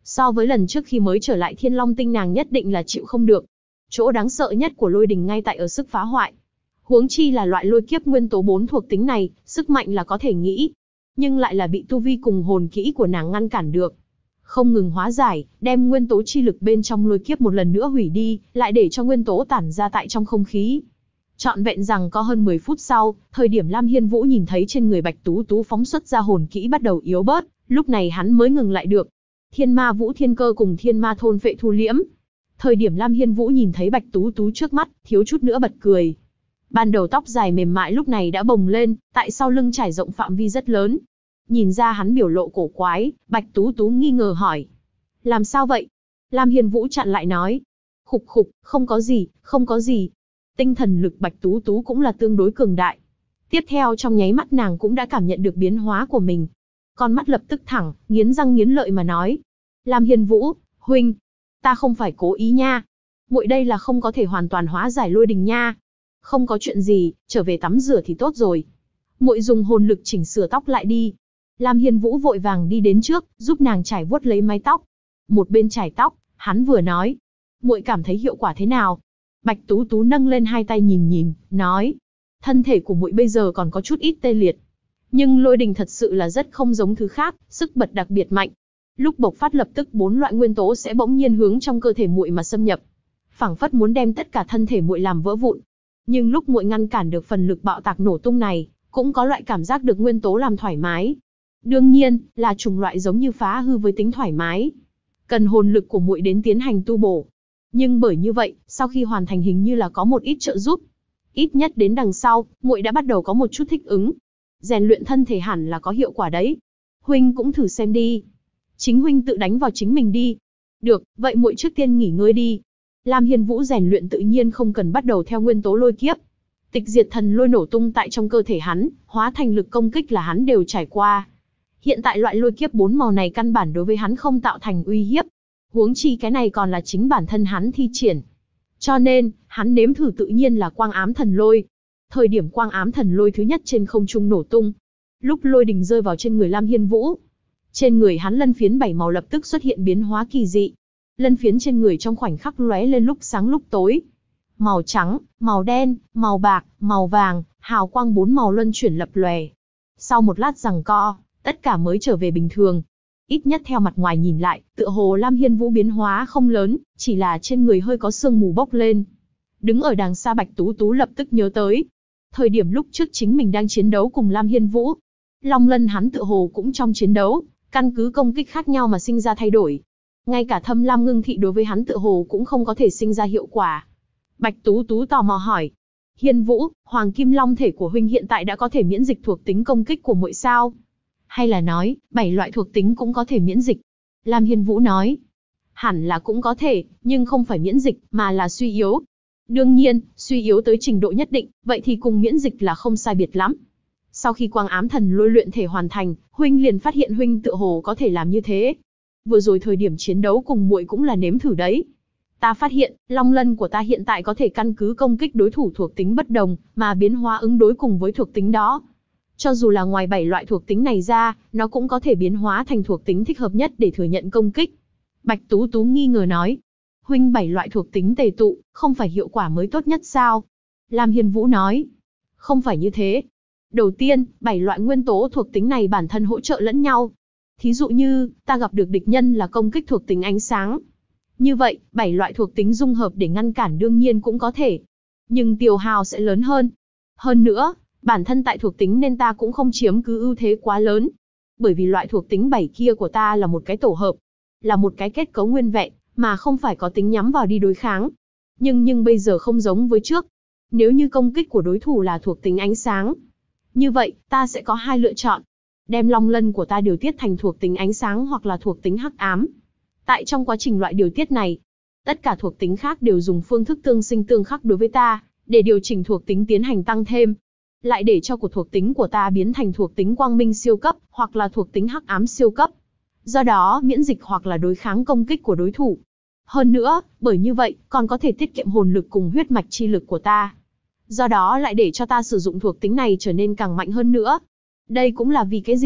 So với lần trước khi mới trở lại Thiên Long Tinh nàng nhất định là chịu không được. Chỗ đáng sợ nhất của lôi đình ngay tại ở sức phá hoại. Huống chi là loại lôi kiếp nguyên tố 4 thuộc tính này, sức mạnh là có thể nghĩ. Nhưng lại là bị tu vi cùng hồn kỹ của nàng ngăn cản được. Không ngừng hóa giải, đem nguyên tố chi lực bên trong lôi kiếp một lần nữa hủy đi, lại để cho nguyên tố tản ra tại trong không khí. Trọn vẹn rằng có hơn 10 phút sau, thời điểm Lam Hiên Vũ nhìn thấy trên người Bạch Tú Tú phóng xuất ra hồn kỹ bắt đầu yếu bớt, lúc này hắn mới ngừng lại được. Thiên Ma Vũ Thiên Cơ cùng Thiên Ma Thôn Phệ thu liễm. Thời điểm Lam Hiên Vũ nhìn thấy Bạch Tú Tú trước mắt, thiếu chút nữa bật cười. Ban đầu tóc dài mềm mại lúc này đã bồng lên, tại sau lưng trải rộng phạm vi rất lớn. Nhìn ra hắn biểu lộ cổ quái, Bạch Tú Tú nghi ngờ hỏi. Làm sao vậy? Lam Hiên Vũ chặn lại nói. Khục khục, không có gì, không có gì. Tinh thần lực Bạch Tú Tú cũng là tương đối cường đại. Tiếp theo trong nháy mắt nàng cũng đã cảm nhận được biến hóa của mình. Con mắt lập tức thẳng, nghiến răng nghiến lợi mà nói. Lam Hiên Vũ, huynh, ta không phải cố ý nha. Muội đây là không có thể hoàn toàn hóa giải lôi đình nha. Không có chuyện gì, trở về tắm rửa thì tốt rồi. Muội dùng hồn lực chỉnh sửa tóc lại đi. Lam Hiên Vũ vội vàng đi đến trước, giúp nàng trải vuốt lấy mái tóc. Một bên trải tóc, hắn vừa nói. Muội cảm thấy hiệu quả thế nào? Bạch Tú Tú nâng lên hai tay nhìn nhìn, nói. Thân thể của muội bây giờ còn có chút ít tê liệt. Nhưng lôi đình thật sự là rất không giống thứ khác, sức bật đặc biệt mạnh. Lúc bộc phát lập tức 4 loại nguyên tố sẽ bỗng nhiên hướng trong cơ thể muội mà xâm nhập. Phảng phất muốn đem tất cả thân thể muội làm vỡ vụn. Nhưng lúc muội ngăn cản được phần lực bạo tạc nổ tung này, cũng có loại cảm giác được nguyên tố làm thoải mái. Đương nhiên, là chủng loại giống như phá hư với tính thoải mái. Cần hồn lực của muội đến tiến hành tu bổ. Nhưng bởi như vậy, sau khi hoàn thành hình như là có một ít trợ giúp. Ít nhất đến đằng sau, muội đã bắt đầu có một chút thích ứng. Rèn luyện thân thể hẳn là có hiệu quả đấy. Huynh cũng thử xem đi. Chính huynh tự đánh vào chính mình đi. Được, vậy muội trước tiên nghỉ ngơi đi. Lam Hiên Vũ rèn luyện tự nhiên không cần bắt đầu theo nguyên tố lôi kiếp. Tịch diệt thần lôi nổ tung tại trong cơ thể hắn, hóa thành lực công kích là hắn đều trải qua. Hiện tại loại lôi kiếp 4 màu này căn bản đối với hắn không tạo thành uy hiếp. Huống chi cái này còn là chính bản thân hắn thi triển. Cho nên, hắn nếm thử tự nhiên là quang ám thần lôi. Thời điểm quang ám thần lôi thứ nhất trên không trung nổ tung. Lúc lôi đình rơi vào trên người Lam Hiên Vũ. Trên người hắn lân phiến 7 màu lập tức xuất hiện biến hóa kỳ dị. Lân phiến trên người trong khoảnh khắc lóe lên lúc sáng lúc tối. Màu trắng, màu đen, màu bạc, màu vàng, hào quang 4 màu luân chuyển lập lòe. Sau một lát giằng co, tất cả mới trở về bình thường. Ít nhất theo mặt ngoài nhìn lại, tựa hồ Lam Hiên Vũ biến hóa không lớn, chỉ là trên người hơi có sương mù bốc lên. Đứng ở đằng xa Bạch Tú Tú lập tức nhớ tới. Thời điểm lúc trước chính mình đang chiến đấu cùng Lam Hiên Vũ. Long lân hắn tựa hồ cũng trong chiến đấu, căn cứ công kích khác nhau mà sinh ra thay đổi. Ngay cả Thâm Lam Ngưng Thị đối với hắn tựa hồ cũng không có thể sinh ra hiệu quả. Bạch Tú Tú tò mò hỏi. Hiên Vũ, Hoàng Kim Long thể của huynh hiện tại đã có thể miễn dịch thuộc tính công kích của muội sao? Hay là nói, 7 loại thuộc tính cũng có thể miễn dịch? Lam Hiên Vũ nói. Hẳn là cũng có thể, nhưng không phải miễn dịch, mà là suy yếu. Đương nhiên, suy yếu tới trình độ nhất định, vậy thì cùng miễn dịch là không sai biệt lắm. Sau khi quang ám thần lôi luyện thể hoàn thành, huynh liền phát hiện huynh tựa hồ có thể làm như thế. Vừa rồi thời điểm chiến đấu cùng muội cũng là nếm thử đấy. Ta phát hiện, long lân của ta hiện tại có thể căn cứ công kích đối thủ thuộc tính bất đồng, mà biến hóa ứng đối cùng với thuộc tính đó. Cho dù là ngoài 7 loại thuộc tính này ra, nó cũng có thể biến hóa thành thuộc tính thích hợp nhất để thừa nhận công kích. Bạch Tú Tú nghi ngờ nói. Huynh 7 loại thuộc tính tề tụ, không phải hiệu quả mới tốt nhất sao? Lam Hiên Vũ nói. Không phải như thế. Đầu tiên, 7 loại nguyên tố thuộc tính này bản thân hỗ trợ lẫn nhau. Thí dụ như, ta gặp được địch nhân là công kích thuộc tính ánh sáng. Như vậy, 7 loại thuộc tính dung hợp để ngăn cản đương nhiên cũng có thể. Nhưng tiêu hao sẽ lớn hơn. Hơn nữa, bản thân tại thuộc tính nên ta cũng không chiếm cứ ưu thế quá lớn. Bởi vì loại thuộc tính 7 kia của ta là một cái tổ hợp. Là một cái kết cấu nguyên vẹn, mà không phải có tính nhắm vào đi đối kháng. Nhưng bây giờ không giống với trước. Nếu như công kích của đối thủ là thuộc tính ánh sáng. Như vậy, ta sẽ có 2 lựa chọn. Đem long lân của ta điều tiết thành thuộc tính ánh sáng hoặc là thuộc tính hắc ám. Tại trong quá trình loại điều tiết này, tất cả thuộc tính khác đều dùng phương thức tương sinh tương khắc đối với ta, để điều chỉnh thuộc tính tiến hành tăng thêm. Lại để cho của thuộc tính của ta biến thành thuộc tính quang minh siêu cấp, hoặc là thuộc tính hắc ám siêu cấp. Do đó, miễn dịch hoặc là đối kháng công kích của đối thủ. Hơn nữa, bởi như vậy, còn có thể tiết kiệm hồn lực cùng huyết mạch chi lực của ta. Do đó lại để cho ta sử dụng thuộc tính này trở nên càng mạnh hơn nữa. Đây cũng là vì cái gì?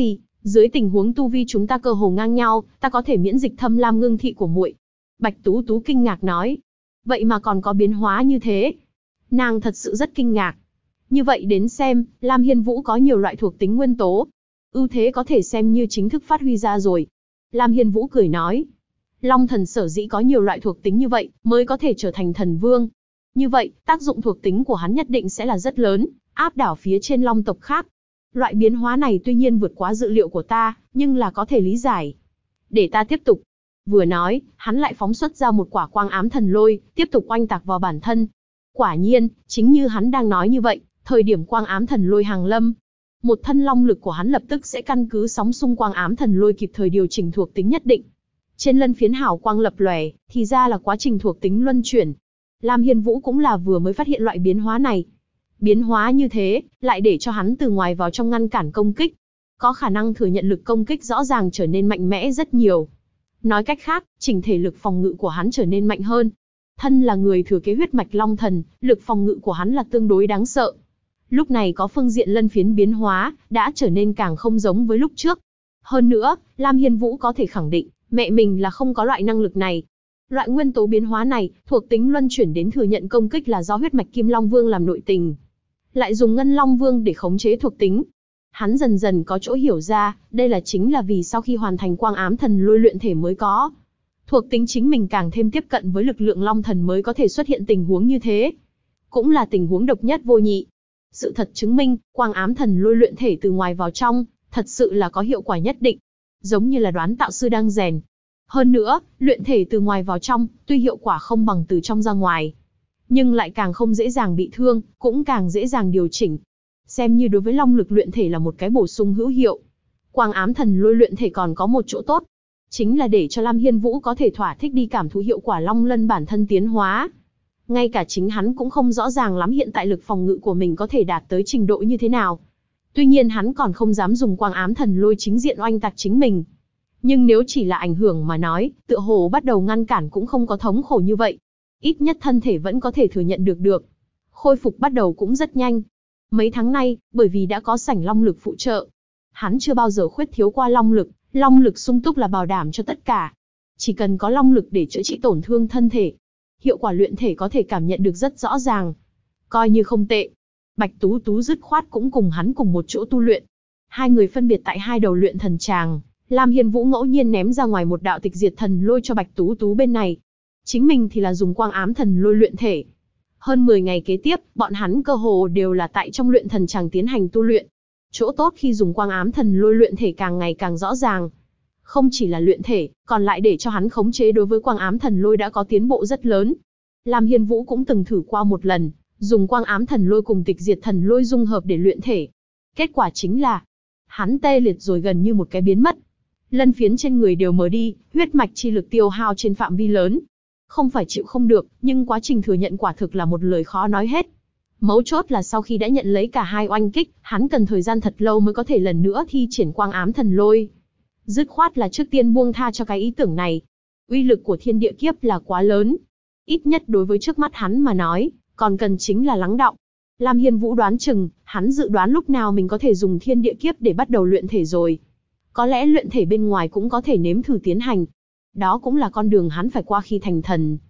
Dưới tình huống tu vi chúng ta cơ hồ ngang nhau, ta có thể miễn dịch Thâm Lam ngưng thị của muội. Bạch Tú Tú kinh ngạc nói. Vậy mà còn có biến hóa như thế. Nàng thật sự rất kinh ngạc. Như vậy đến xem, Lam Hiên Vũ có nhiều loại thuộc tính nguyên tố. Ưu thế có thể xem như chính thức phát huy ra rồi. Lam Hiên Vũ cười nói. Long thần sở dĩ có nhiều loại thuộc tính như vậy, mới có thể trở thành thần vương. Như vậy, tác dụng thuộc tính của hắn nhất định sẽ là rất lớn, áp đảo phía trên long tộc khác. Loại biến hóa này tuy nhiên vượt quá dự liệu của ta, nhưng là có thể lý giải. Để ta tiếp tục. Vừa nói, hắn lại phóng xuất ra một quả quang ám thần lôi, tiếp tục oanh tạc vào bản thân. Quả nhiên, chính như hắn đang nói như vậy, thời điểm quang ám thần lôi hàng lâm, một thân long lực của hắn lập tức sẽ căn cứ sóng xung quang ám thần lôi kịp thời điều chỉnh thuộc tính nhất định. Trên lân phiến hào quang lập lòe, thì ra là quá trình thuộc tính luân chuyển. Lam Hiên Vũ cũng là vừa mới phát hiện loại biến hóa này. Biến hóa như thế, lại để cho hắn từ ngoài vào trong ngăn cản công kích. Có khả năng thừa nhận lực công kích rõ ràng trở nên mạnh mẽ rất nhiều. Nói cách khác, chỉnh thể lực phòng ngự của hắn trở nên mạnh hơn. Thân là người thừa kế huyết mạch long thần, lực phòng ngự của hắn là tương đối đáng sợ. Lúc này có phương diện lân phiến biến hóa, đã trở nên càng không giống với lúc trước. Hơn nữa, Lam Hiên Vũ có thể khẳng định, mẹ mình là không có loại năng lực này. Loại nguyên tố biến hóa này, thuộc tính luân chuyển đến thừa nhận công kích là do huyết mạch Kim Long Vương làm nội tình. Lại dùng Ngân Long Vương để khống chế thuộc tính. Hắn dần dần có chỗ hiểu ra, đây là chính là vì sau khi hoàn thành quang ám thần lôi luyện thể mới có. Thuộc tính chính mình càng thêm tiếp cận với lực lượng long thần mới có thể xuất hiện tình huống như thế. Cũng là tình huống độc nhất vô nhị. Sự thật chứng minh, quang ám thần lôi luyện thể từ ngoài vào trong, thật sự là có hiệu quả nhất định. Giống như là đoán tạo sư đang rèn. Hơn nữa, luyện thể từ ngoài vào trong, tuy hiệu quả không bằng từ trong ra ngoài, nhưng lại càng không dễ dàng bị thương, cũng càng dễ dàng điều chỉnh. Xem như đối với long lực luyện thể là một cái bổ sung hữu hiệu. Quang ám thần lôi luyện thể còn có một chỗ tốt, chính là để cho Lam Hiên Vũ có thể thỏa thích đi cảm thụ hiệu quả long lân bản thân tiến hóa. Ngay cả chính hắn cũng không rõ ràng lắm hiện tại lực phòng ngự của mình có thể đạt tới trình độ như thế nào. Tuy nhiên hắn còn không dám dùng quang ám thần lôi chính diện oanh tạc chính mình. Nhưng nếu chỉ là ảnh hưởng mà nói, tựa hồ bắt đầu ngăn cản cũng không có thống khổ như vậy. Ít nhất thân thể vẫn có thể thừa nhận được. Khôi phục bắt đầu cũng rất nhanh. Mấy tháng nay, bởi vì đã có sảnh long lực phụ trợ, hắn chưa bao giờ khuyết thiếu qua long lực sung túc là bảo đảm cho tất cả. Chỉ cần có long lực để chữa trị tổn thương thân thể, hiệu quả luyện thể có thể cảm nhận được rất rõ ràng. Coi như không tệ. Bạch Tú Tú dứt khoát cũng cùng hắn cùng một chỗ tu luyện. Hai người phân biệt tại hai đầu luyện thần tràng. Lam Hiên Vũ ngẫu nhiên ném ra ngoài một đạo tịch diệt thần lôi cho Bạch Tú Tú bên này. Chính mình thì là dùng quang ám thần lôi luyện thể. Hơn 10 ngày kế tiếp, bọn hắn cơ hồ đều là tại trong luyện thần tràng tiến hành tu luyện. Chỗ tốt khi dùng quang ám thần lôi luyện thể càng ngày càng rõ ràng. Không chỉ là luyện thể, còn lại để cho hắn khống chế đối với quang ám thần lôi đã có tiến bộ rất lớn. Lam Hiên Vũ cũng từng thử qua một lần, dùng quang ám thần lôi cùng tịch diệt thần lôi dung hợp để luyện thể. Kết quả chính là, hắn tê liệt rồi gần như một cái biến mất. Lân phiến trên người đều mờ đi, huyết mạch chi lực tiêu hao trên phạm vi lớn. Không phải chịu không được, nhưng quá trình thừa nhận quả thực là một lời khó nói hết. Mấu chốt là sau khi đã nhận lấy cả hai oanh kích, hắn cần thời gian thật lâu mới có thể lần nữa thi triển quang ám thần lôi. Dứt khoát là trước tiên buông tha cho cái ý tưởng này. Uy lực của thiên địa kiếp là quá lớn. Ít nhất đối với trước mắt hắn mà nói, còn cần chính là lắng đọng. Lam Hiên Vũ đoán chừng, hắn dự đoán lúc nào mình có thể dùng thiên địa kiếp để bắt đầu luyện thể rồi. Có lẽ luyện thể bên ngoài cũng có thể nếm thử tiến hành. Đó cũng là con đường hắn phải qua khi thành thần.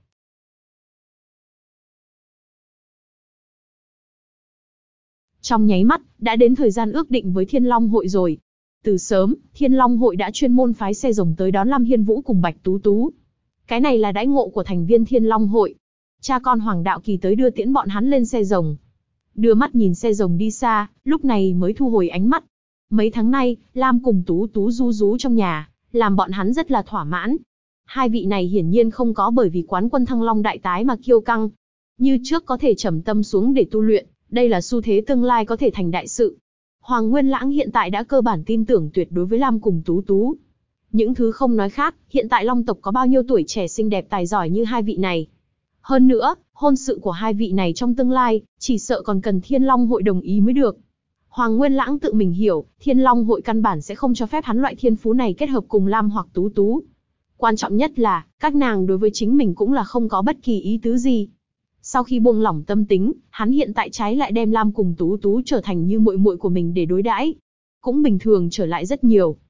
Trong nháy mắt, đã đến thời gian ước định với Thiên Long Hội rồi. Từ sớm, Thiên Long Hội đã chuyên môn phái xe rồng tới đón Lam Hiên Vũ cùng Bạch Tú Tú. Cái này là đãi ngộ của thành viên Thiên Long Hội. Cha con Hoàng Đạo Kỳ tới đưa tiễn bọn hắn lên xe rồng. Đưa mắt nhìn xe rồng đi xa, lúc này mới thu hồi ánh mắt. Mấy tháng nay, Lam cùng Tú Tú ru rú trong nhà, làm bọn hắn rất là thỏa mãn. Hai vị này hiển nhiên không có bởi vì quán quân Thăng Long đại tái mà kiêu căng. Như trước có thể trầm tâm xuống để tu luyện, đây là xu thế tương lai có thể thành đại sự. Hoàng Nguyên Lãng hiện tại đã cơ bản tin tưởng tuyệt đối với Lam cùng Tú Tú. Những thứ không nói khác, hiện tại Long tộc có bao nhiêu tuổi trẻ xinh đẹp tài giỏi như hai vị này. Hơn nữa, hôn sự của hai vị này trong tương lai, chỉ sợ còn cần Thiên Long Hội đồng ý mới được. Hoàng Nguyên Lãng tự mình hiểu, Thiên Long Hội căn bản sẽ không cho phép hắn loại thiên phú này kết hợp cùng Lam hoặc Tú Tú. Quan trọng nhất là, các nàng đối với chính mình cũng là không có bất kỳ ý tứ gì. Sau khi buông lỏng tâm tính, hắn hiện tại trái lại đem Lam cùng Tú Tú trở thành như muội muội của mình để đối đãi. Cũng bình thường trở lại rất nhiều.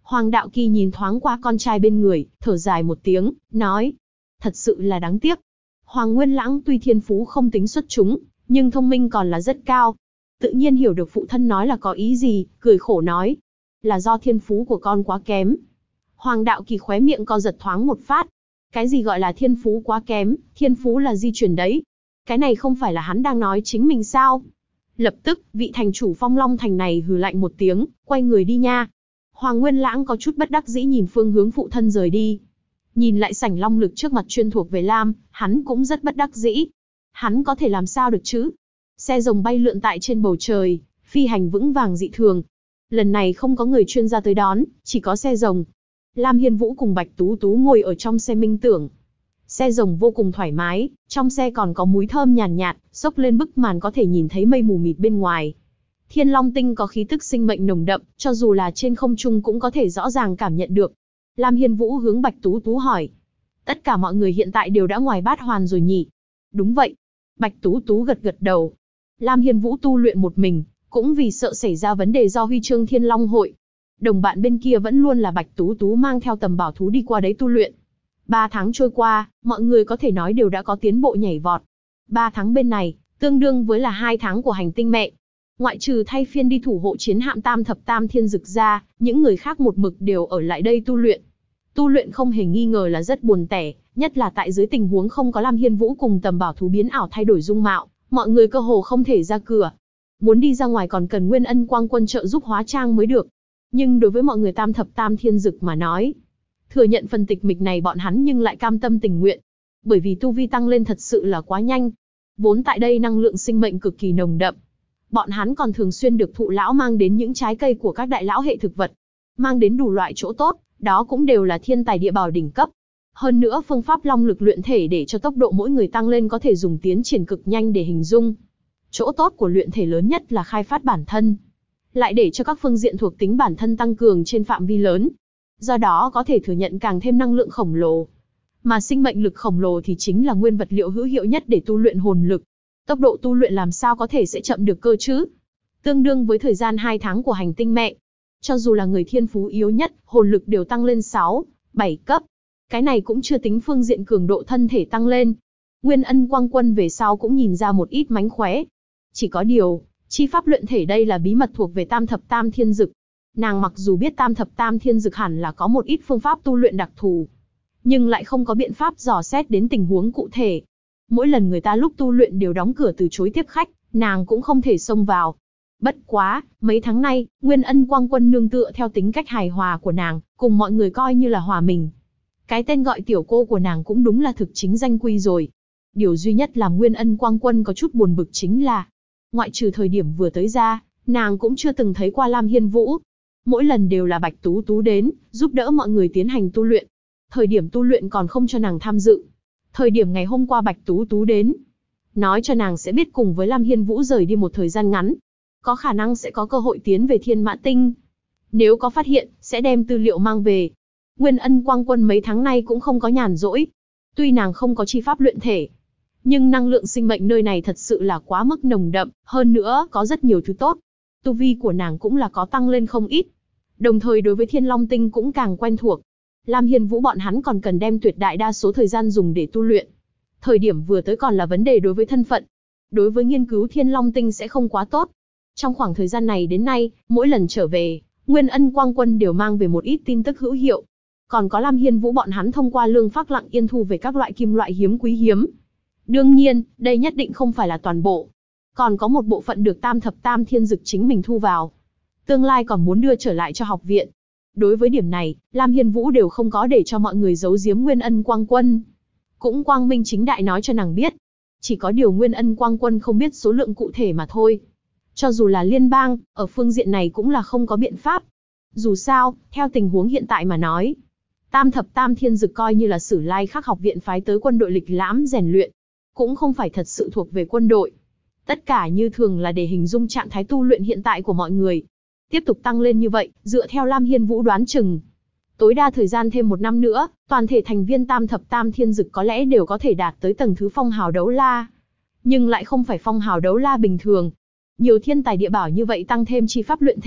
Hoàng Đạo Kỳ nhìn thoáng qua con trai bên người, thở dài một tiếng, nói. Thật sự là đáng tiếc. Hoàng Nguyên Lãng tuy thiên phú không tính xuất chúng, nhưng thông minh còn là rất cao. Tự nhiên hiểu được phụ thân nói là có ý gì, cười khổ nói. Là do thiên phú của con quá kém. Hoàng Đạo Kỳ khóe miệng co giật thoáng một phát. Cái gì gọi là thiên phú quá kém, thiên phú là di truyền đấy. Cái này không phải là hắn đang nói chính mình sao? Lập tức, vị thành chủ Phong Long Thành này hừ lạnh một tiếng, quay người đi nha. Hoàng Nguyên Lãng có chút bất đắc dĩ nhìn phương hướng phụ thân rời đi. Nhìn lại sảnh long lực trước mặt chuyên thuộc về Lam, hắn cũng rất bất đắc dĩ. Hắn có thể làm sao được chứ? Xe rồng bay lượn tại trên bầu trời, phi hành vững vàng dị thường. Lần này không có người chuyên gia tới đón, chỉ có xe rồng. Lam Hiên Vũ cùng Bạch Tú Tú ngồi ở trong xe minh tưởng. Xe rồng vô cùng thoải mái, trong xe còn có mùi thơm nhàn nhạt, xốc lên bức màn có thể nhìn thấy mây mù mịt bên ngoài. Thiên Long Tinh có khí tức sinh mệnh nồng đậm, cho dù là trên không trung cũng có thể rõ ràng cảm nhận được. Lam Hiên Vũ hướng Bạch Tú Tú hỏi. Tất cả mọi người hiện tại đều đã ngoài bát hoàn rồi nhỉ? Đúng vậy. Bạch Tú Tú gật gật đầu. Lam Hiên Vũ tu luyện một mình, cũng vì sợ xảy ra vấn đề do huy chương Thiên Long hội. Đồng bạn bên kia vẫn luôn là Bạch Tú Tú mang theo tầm bảo thú đi qua đấy tu luyện. 3 tháng trôi qua, mọi người có thể nói đều đã có tiến bộ nhảy vọt. 3 tháng bên này, tương đương với là 2 tháng của hành tinh mẹ. Ngoại trừ thay phiên đi thủ hộ chiến hạm Tam Thập Tam Thiên Dực ra, những người khác một mực đều ở lại đây tu luyện. Tu luyện không hề nghi ngờ là rất buồn tẻ, nhất là tại dưới tình huống không có Lam Hiên Vũ cùng tầm bảo thú biến ảo thay đổi dung mạo, mọi người cơ hồ không thể ra cửa. Muốn đi ra ngoài còn cần Nguyên Ân Quang Quân trợ giúp hóa trang mới được. Nhưng đối với mọi người Tam Thập Tam Thiên Dực mà nói, thừa nhận phần tịch mịch này bọn hắn nhưng lại cam tâm tình nguyện. Bởi vì tu vi tăng lên thật sự là quá nhanh. Vốn tại đây năng lượng sinh mệnh cực kỳ nồng đậm. Bọn hắn còn thường xuyên được thụ lão mang đến những trái cây của các đại lão hệ thực vật. Mang đến đủ loại chỗ tốt, đó cũng đều là thiên tài địa bảo đỉnh cấp. Hơn nữa phương pháp long lực luyện thể để cho tốc độ mỗi người tăng lên có thể dùng tiến triển cực nhanh để hình dung. Chỗ tốt của luyện thể lớn nhất là khai phát bản thân. Lại để cho các phương diện thuộc tính bản thân tăng cường trên phạm vi lớn. Do đó có thể thừa nhận càng thêm năng lượng khổng lồ. Mà sinh mệnh lực khổng lồ thì chính là nguyên vật liệu hữu hiệu nhất để tu luyện hồn lực. Tốc độ tu luyện làm sao có thể sẽ chậm được cơ chứ? Tương đương với thời gian 2 tháng của hành tinh mẹ. Cho dù là người thiên phú yếu nhất, hồn lực đều tăng lên 6, 7 cấp. Cái này cũng chưa tính phương diện cường độ thân thể tăng lên. Nguyên Ân Quang Quân về sau cũng nhìn ra một ít mánh khóe. Chỉ có điều, chi pháp luyện thể đây là bí mật thuộc về Tam Thập Tam Thiên Dực. Nàng mặc dù biết Tam Thập Tam Thiên Dực hẳn là có một ít phương pháp tu luyện đặc thù, nhưng lại không có biện pháp dò xét đến tình huống cụ thể. Mỗi lần người ta lúc tu luyện đều đóng cửa từ chối tiếp khách, nàng cũng không thể xông vào. Bất quá, mấy tháng nay, Nguyên Ân Quang Quân nương tựa theo tính cách hài hòa của nàng, cùng mọi người coi như là hòa mình. Cái tên gọi tiểu cô của nàng cũng đúng là thực chính danh quy rồi. Điều duy nhất làm Nguyên Ân Quang Quân có chút buồn bực chính là, ngoại trừ thời điểm vừa tới ra, nàng cũng chưa từng thấy qua Lam Hiên Vũ. Mỗi lần đều là Bạch Tú Tú đến, giúp đỡ mọi người tiến hành tu luyện. Thời điểm tu luyện còn không cho nàng tham dự. Thời điểm ngày hôm qua Bạch Tú Tú đến, nói cho nàng sẽ biết cùng với Lam Hiên Vũ rời đi một thời gian ngắn. Có khả năng sẽ có cơ hội tiến về Thiên Mã Tinh. Nếu có phát hiện, sẽ đem tư liệu mang về. Nguyên Ân Quang Quân mấy tháng nay cũng không có nhàn rỗi. Tuy nàng không có chi pháp luyện thể, nhưng năng lượng sinh mệnh nơi này thật sự là quá mức nồng đậm, hơn nữa có rất nhiều thứ tốt. Tu vi của nàng cũng là có tăng lên không ít. Đồng thời đối với Thiên Long Tinh cũng càng quen thuộc. Lam Hiên Vũ bọn hắn còn cần đem tuyệt đại đa số thời gian dùng để tu luyện. Thời điểm vừa tới còn là vấn đề đối với thân phận. Đối với nghiên cứu Thiên Long Tinh sẽ không quá tốt. Trong khoảng thời gian này đến nay, mỗi lần trở về, Nguyên Ân Quang Quân đều mang về một ít tin tức hữu hiệu. Còn có Lam Hiên Vũ bọn hắn thông qua Lương Phác lặng yên thu về các loại kim loại hiếm quý hiếm. Đương nhiên, đây nhất định không phải là toàn bộ. Còn có một bộ phận được Tam Thập Tam Thiên Dực chính mình thu vào. Tương lai còn muốn đưa trở lại cho học viện. Đối với điểm này, Lam Hiên Vũ đều không có để cho mọi người giấu giếm Nguyên Ân Quang Quân. Cũng quang minh chính đại nói cho nàng biết. Chỉ có điều Nguyên Ân Quang Quân không biết số lượng cụ thể mà thôi. Cho dù là liên bang, ở phương diện này cũng là không có biện pháp. Dù sao, theo tình huống hiện tại mà nói, Tam Thập Tam Thiên Dực coi như là Sử Lai Khắc học viện phái tới quân đội lịch lãm rèn luyện, cũng không phải thật sự thuộc về quân đội. Tất cả như thường là để hình dung trạng thái tu luyện hiện tại của mọi người. Tiếp tục tăng lên như vậy, dựa theo Lam Hiên Vũ đoán chừng, tối đa thời gian thêm 1 năm nữa, toàn thể thành viên Tam Thập Tam Thiên Dực có lẽ đều có thể đạt tới tầng thứ phong hào đấu la. Nhưng lại không phải phong hào đấu la bình thường. Nhiều thiên tài địa bảo như vậy tăng thêm chi pháp luyện thể,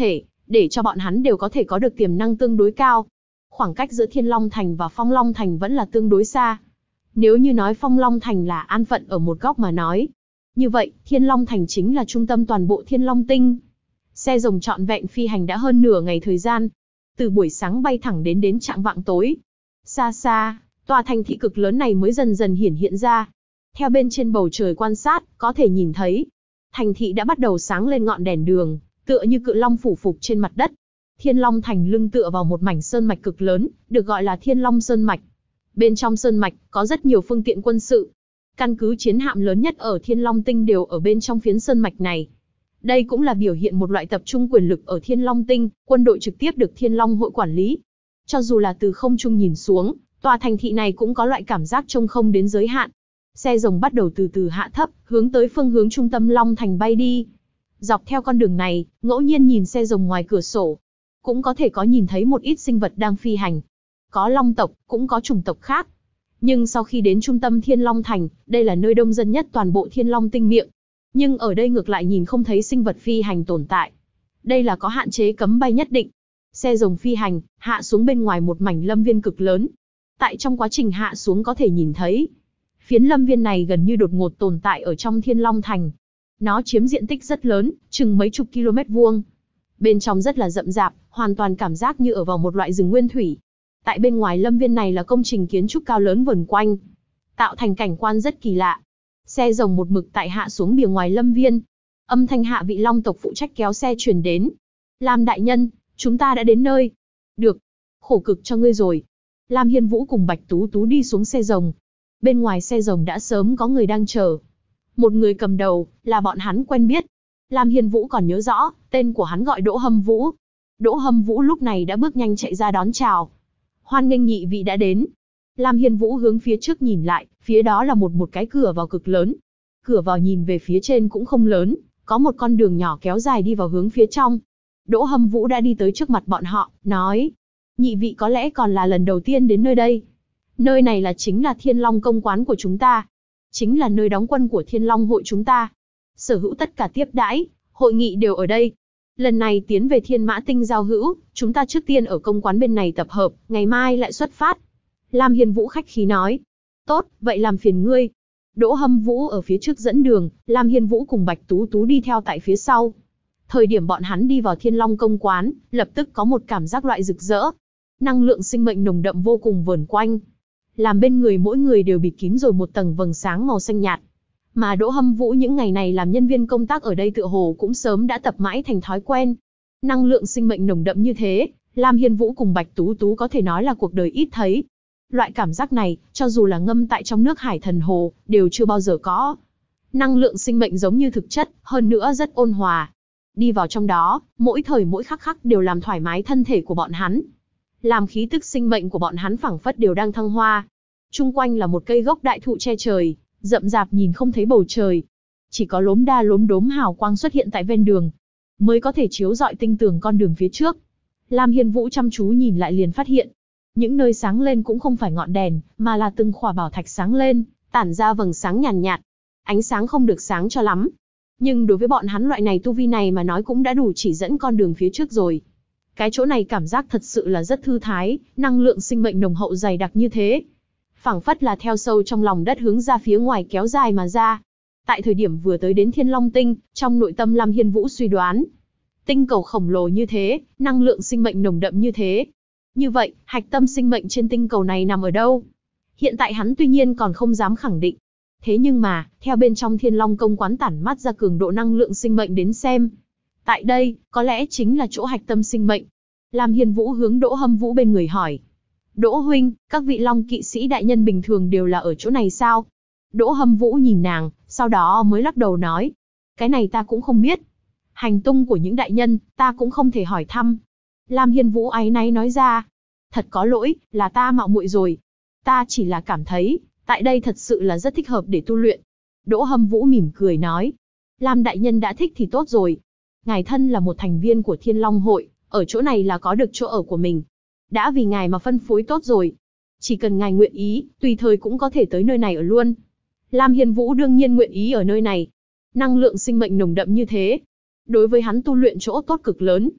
để cho bọn hắn đều có thể có được tiềm năng tương đối cao. Khoảng cách giữa Thiên Long Thành và Phong Long Thành vẫn là tương đối xa. Nếu như nói Phong Long Thành là an phận ở một góc mà nói, như vậy Thiên Long Thành chính là trung tâm toàn bộ Thiên Long Tinh. Xe rồng trọn vẹn phi hành đã hơn nửa ngày thời gian, từ buổi sáng bay thẳng đến chạng vạng tối. Xa xa, tòa thành thị cực lớn này mới dần dần hiển hiện ra. Theo bên trên bầu trời quan sát, có thể nhìn thấy, thành thị đã bắt đầu sáng lên ngọn đèn đường, tựa như cự long phủ phục trên mặt đất. Thiên Long Thành lưng tựa vào một mảnh sơn mạch cực lớn, được gọi là Thiên Long Sơn Mạch. Bên trong sơn mạch, có rất nhiều phương tiện quân sự. Căn cứ chiến hạm lớn nhất ở Thiên Long Tinh đều ở bên trong phiến sơn mạch này. Đây cũng là biểu hiện một loại tập trung quyền lực ở Thiên Long Tinh, quân đội trực tiếp được Thiên Long hội quản lý. Cho dù là từ không trung nhìn xuống, tòa thành thị này cũng có loại cảm giác trông không đến giới hạn. Xe rồng bắt đầu từ từ hạ thấp, hướng tới phương hướng trung tâm Long Thành bay đi. Dọc theo con đường này, ngẫu nhiên nhìn xe rồng ngoài cửa sổ, cũng có thể có nhìn thấy một ít sinh vật đang phi hành. Có long tộc, cũng có chủng tộc khác. Nhưng sau khi đến trung tâm Thiên Long Thành, đây là nơi đông dân nhất toàn bộ Thiên Long Tinh miệng. Nhưng ở đây ngược lại nhìn không thấy sinh vật phi hành tồn tại. Đây là có hạn chế cấm bay nhất định. Xe rồng phi hành, hạ xuống bên ngoài một mảnh lâm viên cực lớn. Tại trong quá trình hạ xuống có thể nhìn thấy, phiến lâm viên này gần như đột ngột tồn tại ở trong Thiên Long Thành. Nó chiếm diện tích rất lớn, chừng mấy chục km vuông. Bên trong rất là rậm rạp, hoàn toàn cảm giác như ở vào một loại rừng nguyên thủy. Tại bên ngoài lâm viên này là công trình kiến trúc cao lớn vần quanh, tạo thành cảnh quan rất kỳ lạ. Xe rồng một mực tại hạ xuống bìa ngoài lâm viên. Âm thanh hạ vị long tộc phụ trách kéo xe truyền đến. Lam đại nhân, chúng ta đã đến nơi. Được, khổ cực cho ngươi rồi. Lam Hiên Vũ cùng Bạch Tú Tú đi xuống xe rồng. Bên ngoài xe rồng đã sớm có người đang chờ. Một người cầm đầu, là bọn hắn quen biết. Lam Hiên Vũ còn nhớ rõ, tên của hắn gọi Đỗ Hâm Vũ. Đỗ Hâm Vũ lúc này đã bước nhanh chạy ra đón chào. Hoan nghênh nhị vị đã đến. Lam Hiên Vũ hướng phía trước nhìn lại, phía đó là một cái cửa vào cực lớn. Cửa vào nhìn về phía trên cũng không lớn, có một con đường nhỏ kéo dài đi vào hướng phía trong. Đỗ Hâm Vũ đã đi tới trước mặt bọn họ, nói: nhị vị có lẽ còn là lần đầu tiên đến nơi đây. Nơi này chính là Thiên Long công quán của chúng ta. Chính là nơi đóng quân của Thiên Long hội chúng ta. Sở hữu tất cả tiếp đãi, hội nghị đều ở đây. Lần này tiến về Thiên Mã Tinh giao hữu, chúng ta trước tiên ở công quán bên này tập hợp, ngày mai lại xuất phát. Lam Hiên Vũ khách khí nói. Tốt, vậy làm phiền ngươi. Đỗ Hâm Vũ ở phía trước dẫn đường, Lam Hiên Vũ cùng Bạch Tú Tú đi theo tại phía sau. Thời điểm bọn hắn đi vào Thiên Long công quán, lập tức có một cảm giác loại rực rỡ. Năng lượng sinh mệnh nồng đậm vô cùng vờn quanh. Làm bên người mỗi người đều bịt kín rồi một tầng vầng sáng màu xanh nhạt. Mà Đỗ Hâm Vũ những ngày này làm nhân viên công tác ở đây tựa hồ cũng sớm đã tập mãi thành thói quen. Năng lượng sinh mệnh nồng đậm như thế, Lam Hiên Vũ cùng Bạch Tú Tú có thể nói là cuộc đời ít thấy. Loại cảm giác này, cho dù là ngâm tại trong nước Hải Thần Hồ, đều chưa bao giờ có. Năng lượng sinh mệnh giống như thực chất, hơn nữa rất ôn hòa. Đi vào trong đó, mỗi thời mỗi khắc đều làm thoải mái thân thể của bọn hắn. Làm khí tức sinh mệnh của bọn hắn phảng phất đều đang thăng hoa. Chung quanh là một cây gốc đại thụ che trời, rậm rạp nhìn không thấy bầu trời. Chỉ có lốm đa lốm đốm hào quang xuất hiện tại ven đường, mới có thể chiếu rọi tinh tường con đường phía trước. Lam Hiên Vũ chăm chú nhìn lại liền phát hiện, những nơi sáng lên cũng không phải ngọn đèn, mà là từng khỏa bảo thạch sáng lên, tản ra vầng sáng nhàn nhạt. Ánh sáng không được sáng cho lắm, nhưng đối với bọn hắn loại này tu vi này mà nói cũng đã đủ chỉ dẫn con đường phía trước rồi. Cái chỗ này cảm giác thật sự là rất thư thái, năng lượng sinh mệnh nồng hậu dày đặc như thế. Phảng phất là theo sâu trong lòng đất hướng ra phía ngoài kéo dài mà ra. Tại thời điểm vừa tới đến Thiên Long Tinh, trong nội tâm Lam Hiên Vũ suy đoán. Tinh cầu khổng lồ như thế, năng lượng sinh mệnh nồng đậm như thế. Như vậy, hạch tâm sinh mệnh trên tinh cầu này nằm ở đâu? Hiện tại hắn tuy nhiên còn không dám khẳng định. Thế nhưng mà, theo bên trong Thiên Long công quán tản mát ra cường độ năng lượng sinh mệnh đến xem. Tại đây, có lẽ chính là chỗ hạch tâm sinh mệnh. Lam Hiên Vũ hướng Đỗ Hâm Vũ bên người hỏi. Đỗ huynh, các vị Long kỵ sĩ đại nhân bình thường đều là ở chỗ này sao? Đỗ Hâm Vũ nhìn nàng, sau đó mới lắc đầu nói. Cái này ta cũng không biết. Hành tung của những đại nhân, ta cũng không thể hỏi thăm. Lam Hiên Vũ áy náy nói ra. Thật có lỗi, là ta mạo muội rồi. Ta chỉ là cảm thấy, tại đây thật sự là rất thích hợp để tu luyện. Đỗ Hâm Vũ mỉm cười nói. Lam đại nhân đã thích thì tốt rồi. Ngài thân là một thành viên của Thiên Long hội, ở chỗ này là có được chỗ ở của mình. Đã vì ngài mà phân phối tốt rồi. Chỉ cần ngài nguyện ý, tùy thời cũng có thể tới nơi này ở luôn. Lam Hiên Vũ đương nhiên nguyện ý ở nơi này. Năng lượng sinh mệnh nồng đậm như thế, đối với hắn tu luyện chỗ tốt cực lớn.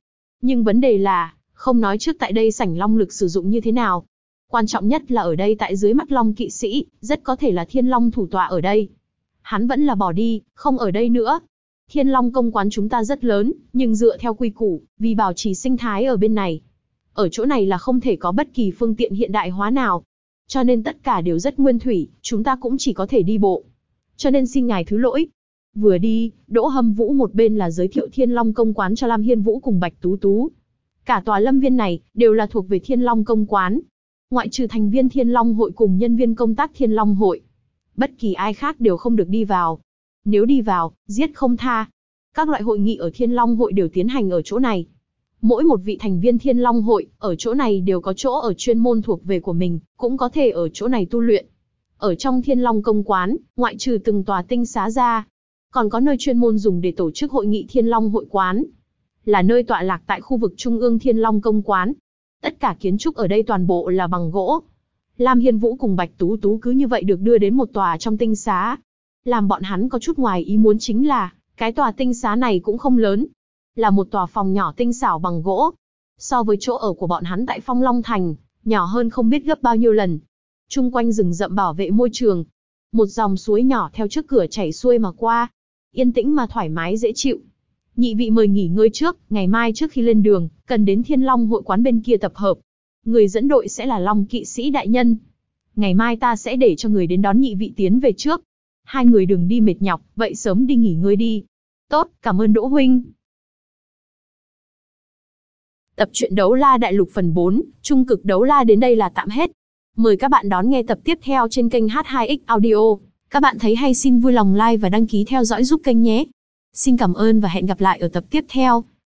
Nhưng vấn đề là, không nói trước tại đây sảnh long lực sử dụng như thế nào. Quan trọng nhất là ở đây tại dưới mắt Long kỵ sĩ, rất có thể là Thiên Long thủ tọa ở đây. Hắn vẫn là bỏ đi, không ở đây nữa. Thiên Long công quán chúng ta rất lớn, nhưng dựa theo quy củ, vì bảo trì sinh thái ở bên này. Ở chỗ này là không thể có bất kỳ phương tiện hiện đại hóa nào. Cho nên tất cả đều rất nguyên thủy, chúng ta cũng chỉ có thể đi bộ. Cho nên xin ngài thứ lỗi. Vừa đi, Đỗ Hâm Vũ một bên là giới thiệu Thiên Long công quán cho Lam Hiên Vũ cùng Bạch Tú Tú. Cả tòa lâm viên này, đều là thuộc về Thiên Long công quán. Ngoại trừ thành viên Thiên Long hội cùng nhân viên công tác Thiên Long hội. Bất kỳ ai khác đều không được đi vào. Nếu đi vào, giết không tha. Các loại hội nghị ở Thiên Long hội đều tiến hành ở chỗ này. Mỗi một vị thành viên Thiên Long hội, ở chỗ này đều có chỗ ở chuyên môn thuộc về của mình, cũng có thể ở chỗ này tu luyện. Ở trong Thiên Long công quán, ngoại trừ từng tòa tinh xá ra, còn có nơi chuyên môn dùng để tổ chức hội nghị Thiên Long hội quán. Là nơi tọa lạc tại khu vực trung ương Thiên Long công quán. Tất cả kiến trúc ở đây toàn bộ là bằng gỗ. Lam Hiên Vũ cùng Bạch Tú Tú cứ như vậy được đưa đến một tòa trong tinh xá. Làm bọn hắn có chút ngoài ý muốn chính là, cái tòa tinh xá này cũng không lớn. Là một tòa phòng nhỏ tinh xảo bằng gỗ. So với chỗ ở của bọn hắn tại Phong Long Thành, nhỏ hơn không biết gấp bao nhiêu lần. Chung quanh rừng rậm bảo vệ môi trường. Một dòng suối nhỏ theo trước cửa chảy xuôi mà qua. Yên tĩnh mà thoải mái dễ chịu. Nhị vị mời nghỉ ngơi trước, ngày mai trước khi lên đường, cần đến Thiên Long hội quán bên kia tập hợp. Người dẫn đội sẽ là Long kỵ sĩ đại nhân. Ngày mai ta sẽ để cho người đến đón nhị vị tiến về trước. Hai người đừng đi mệt nhọc, vậy sớm đi nghỉ ngơi đi. Tốt, cảm ơn Đỗ huynh. Tập truyện Đấu La Đại Lục phần 4, Trung cực Đấu La đến đây là tạm hết. Mời các bạn đón nghe tập tiếp theo trên kênh H2X Audio. Các bạn thấy hay xin vui lòng like và đăng ký theo dõi giúp kênh nhé. Xin cảm ơn và hẹn gặp lại ở tập tiếp theo.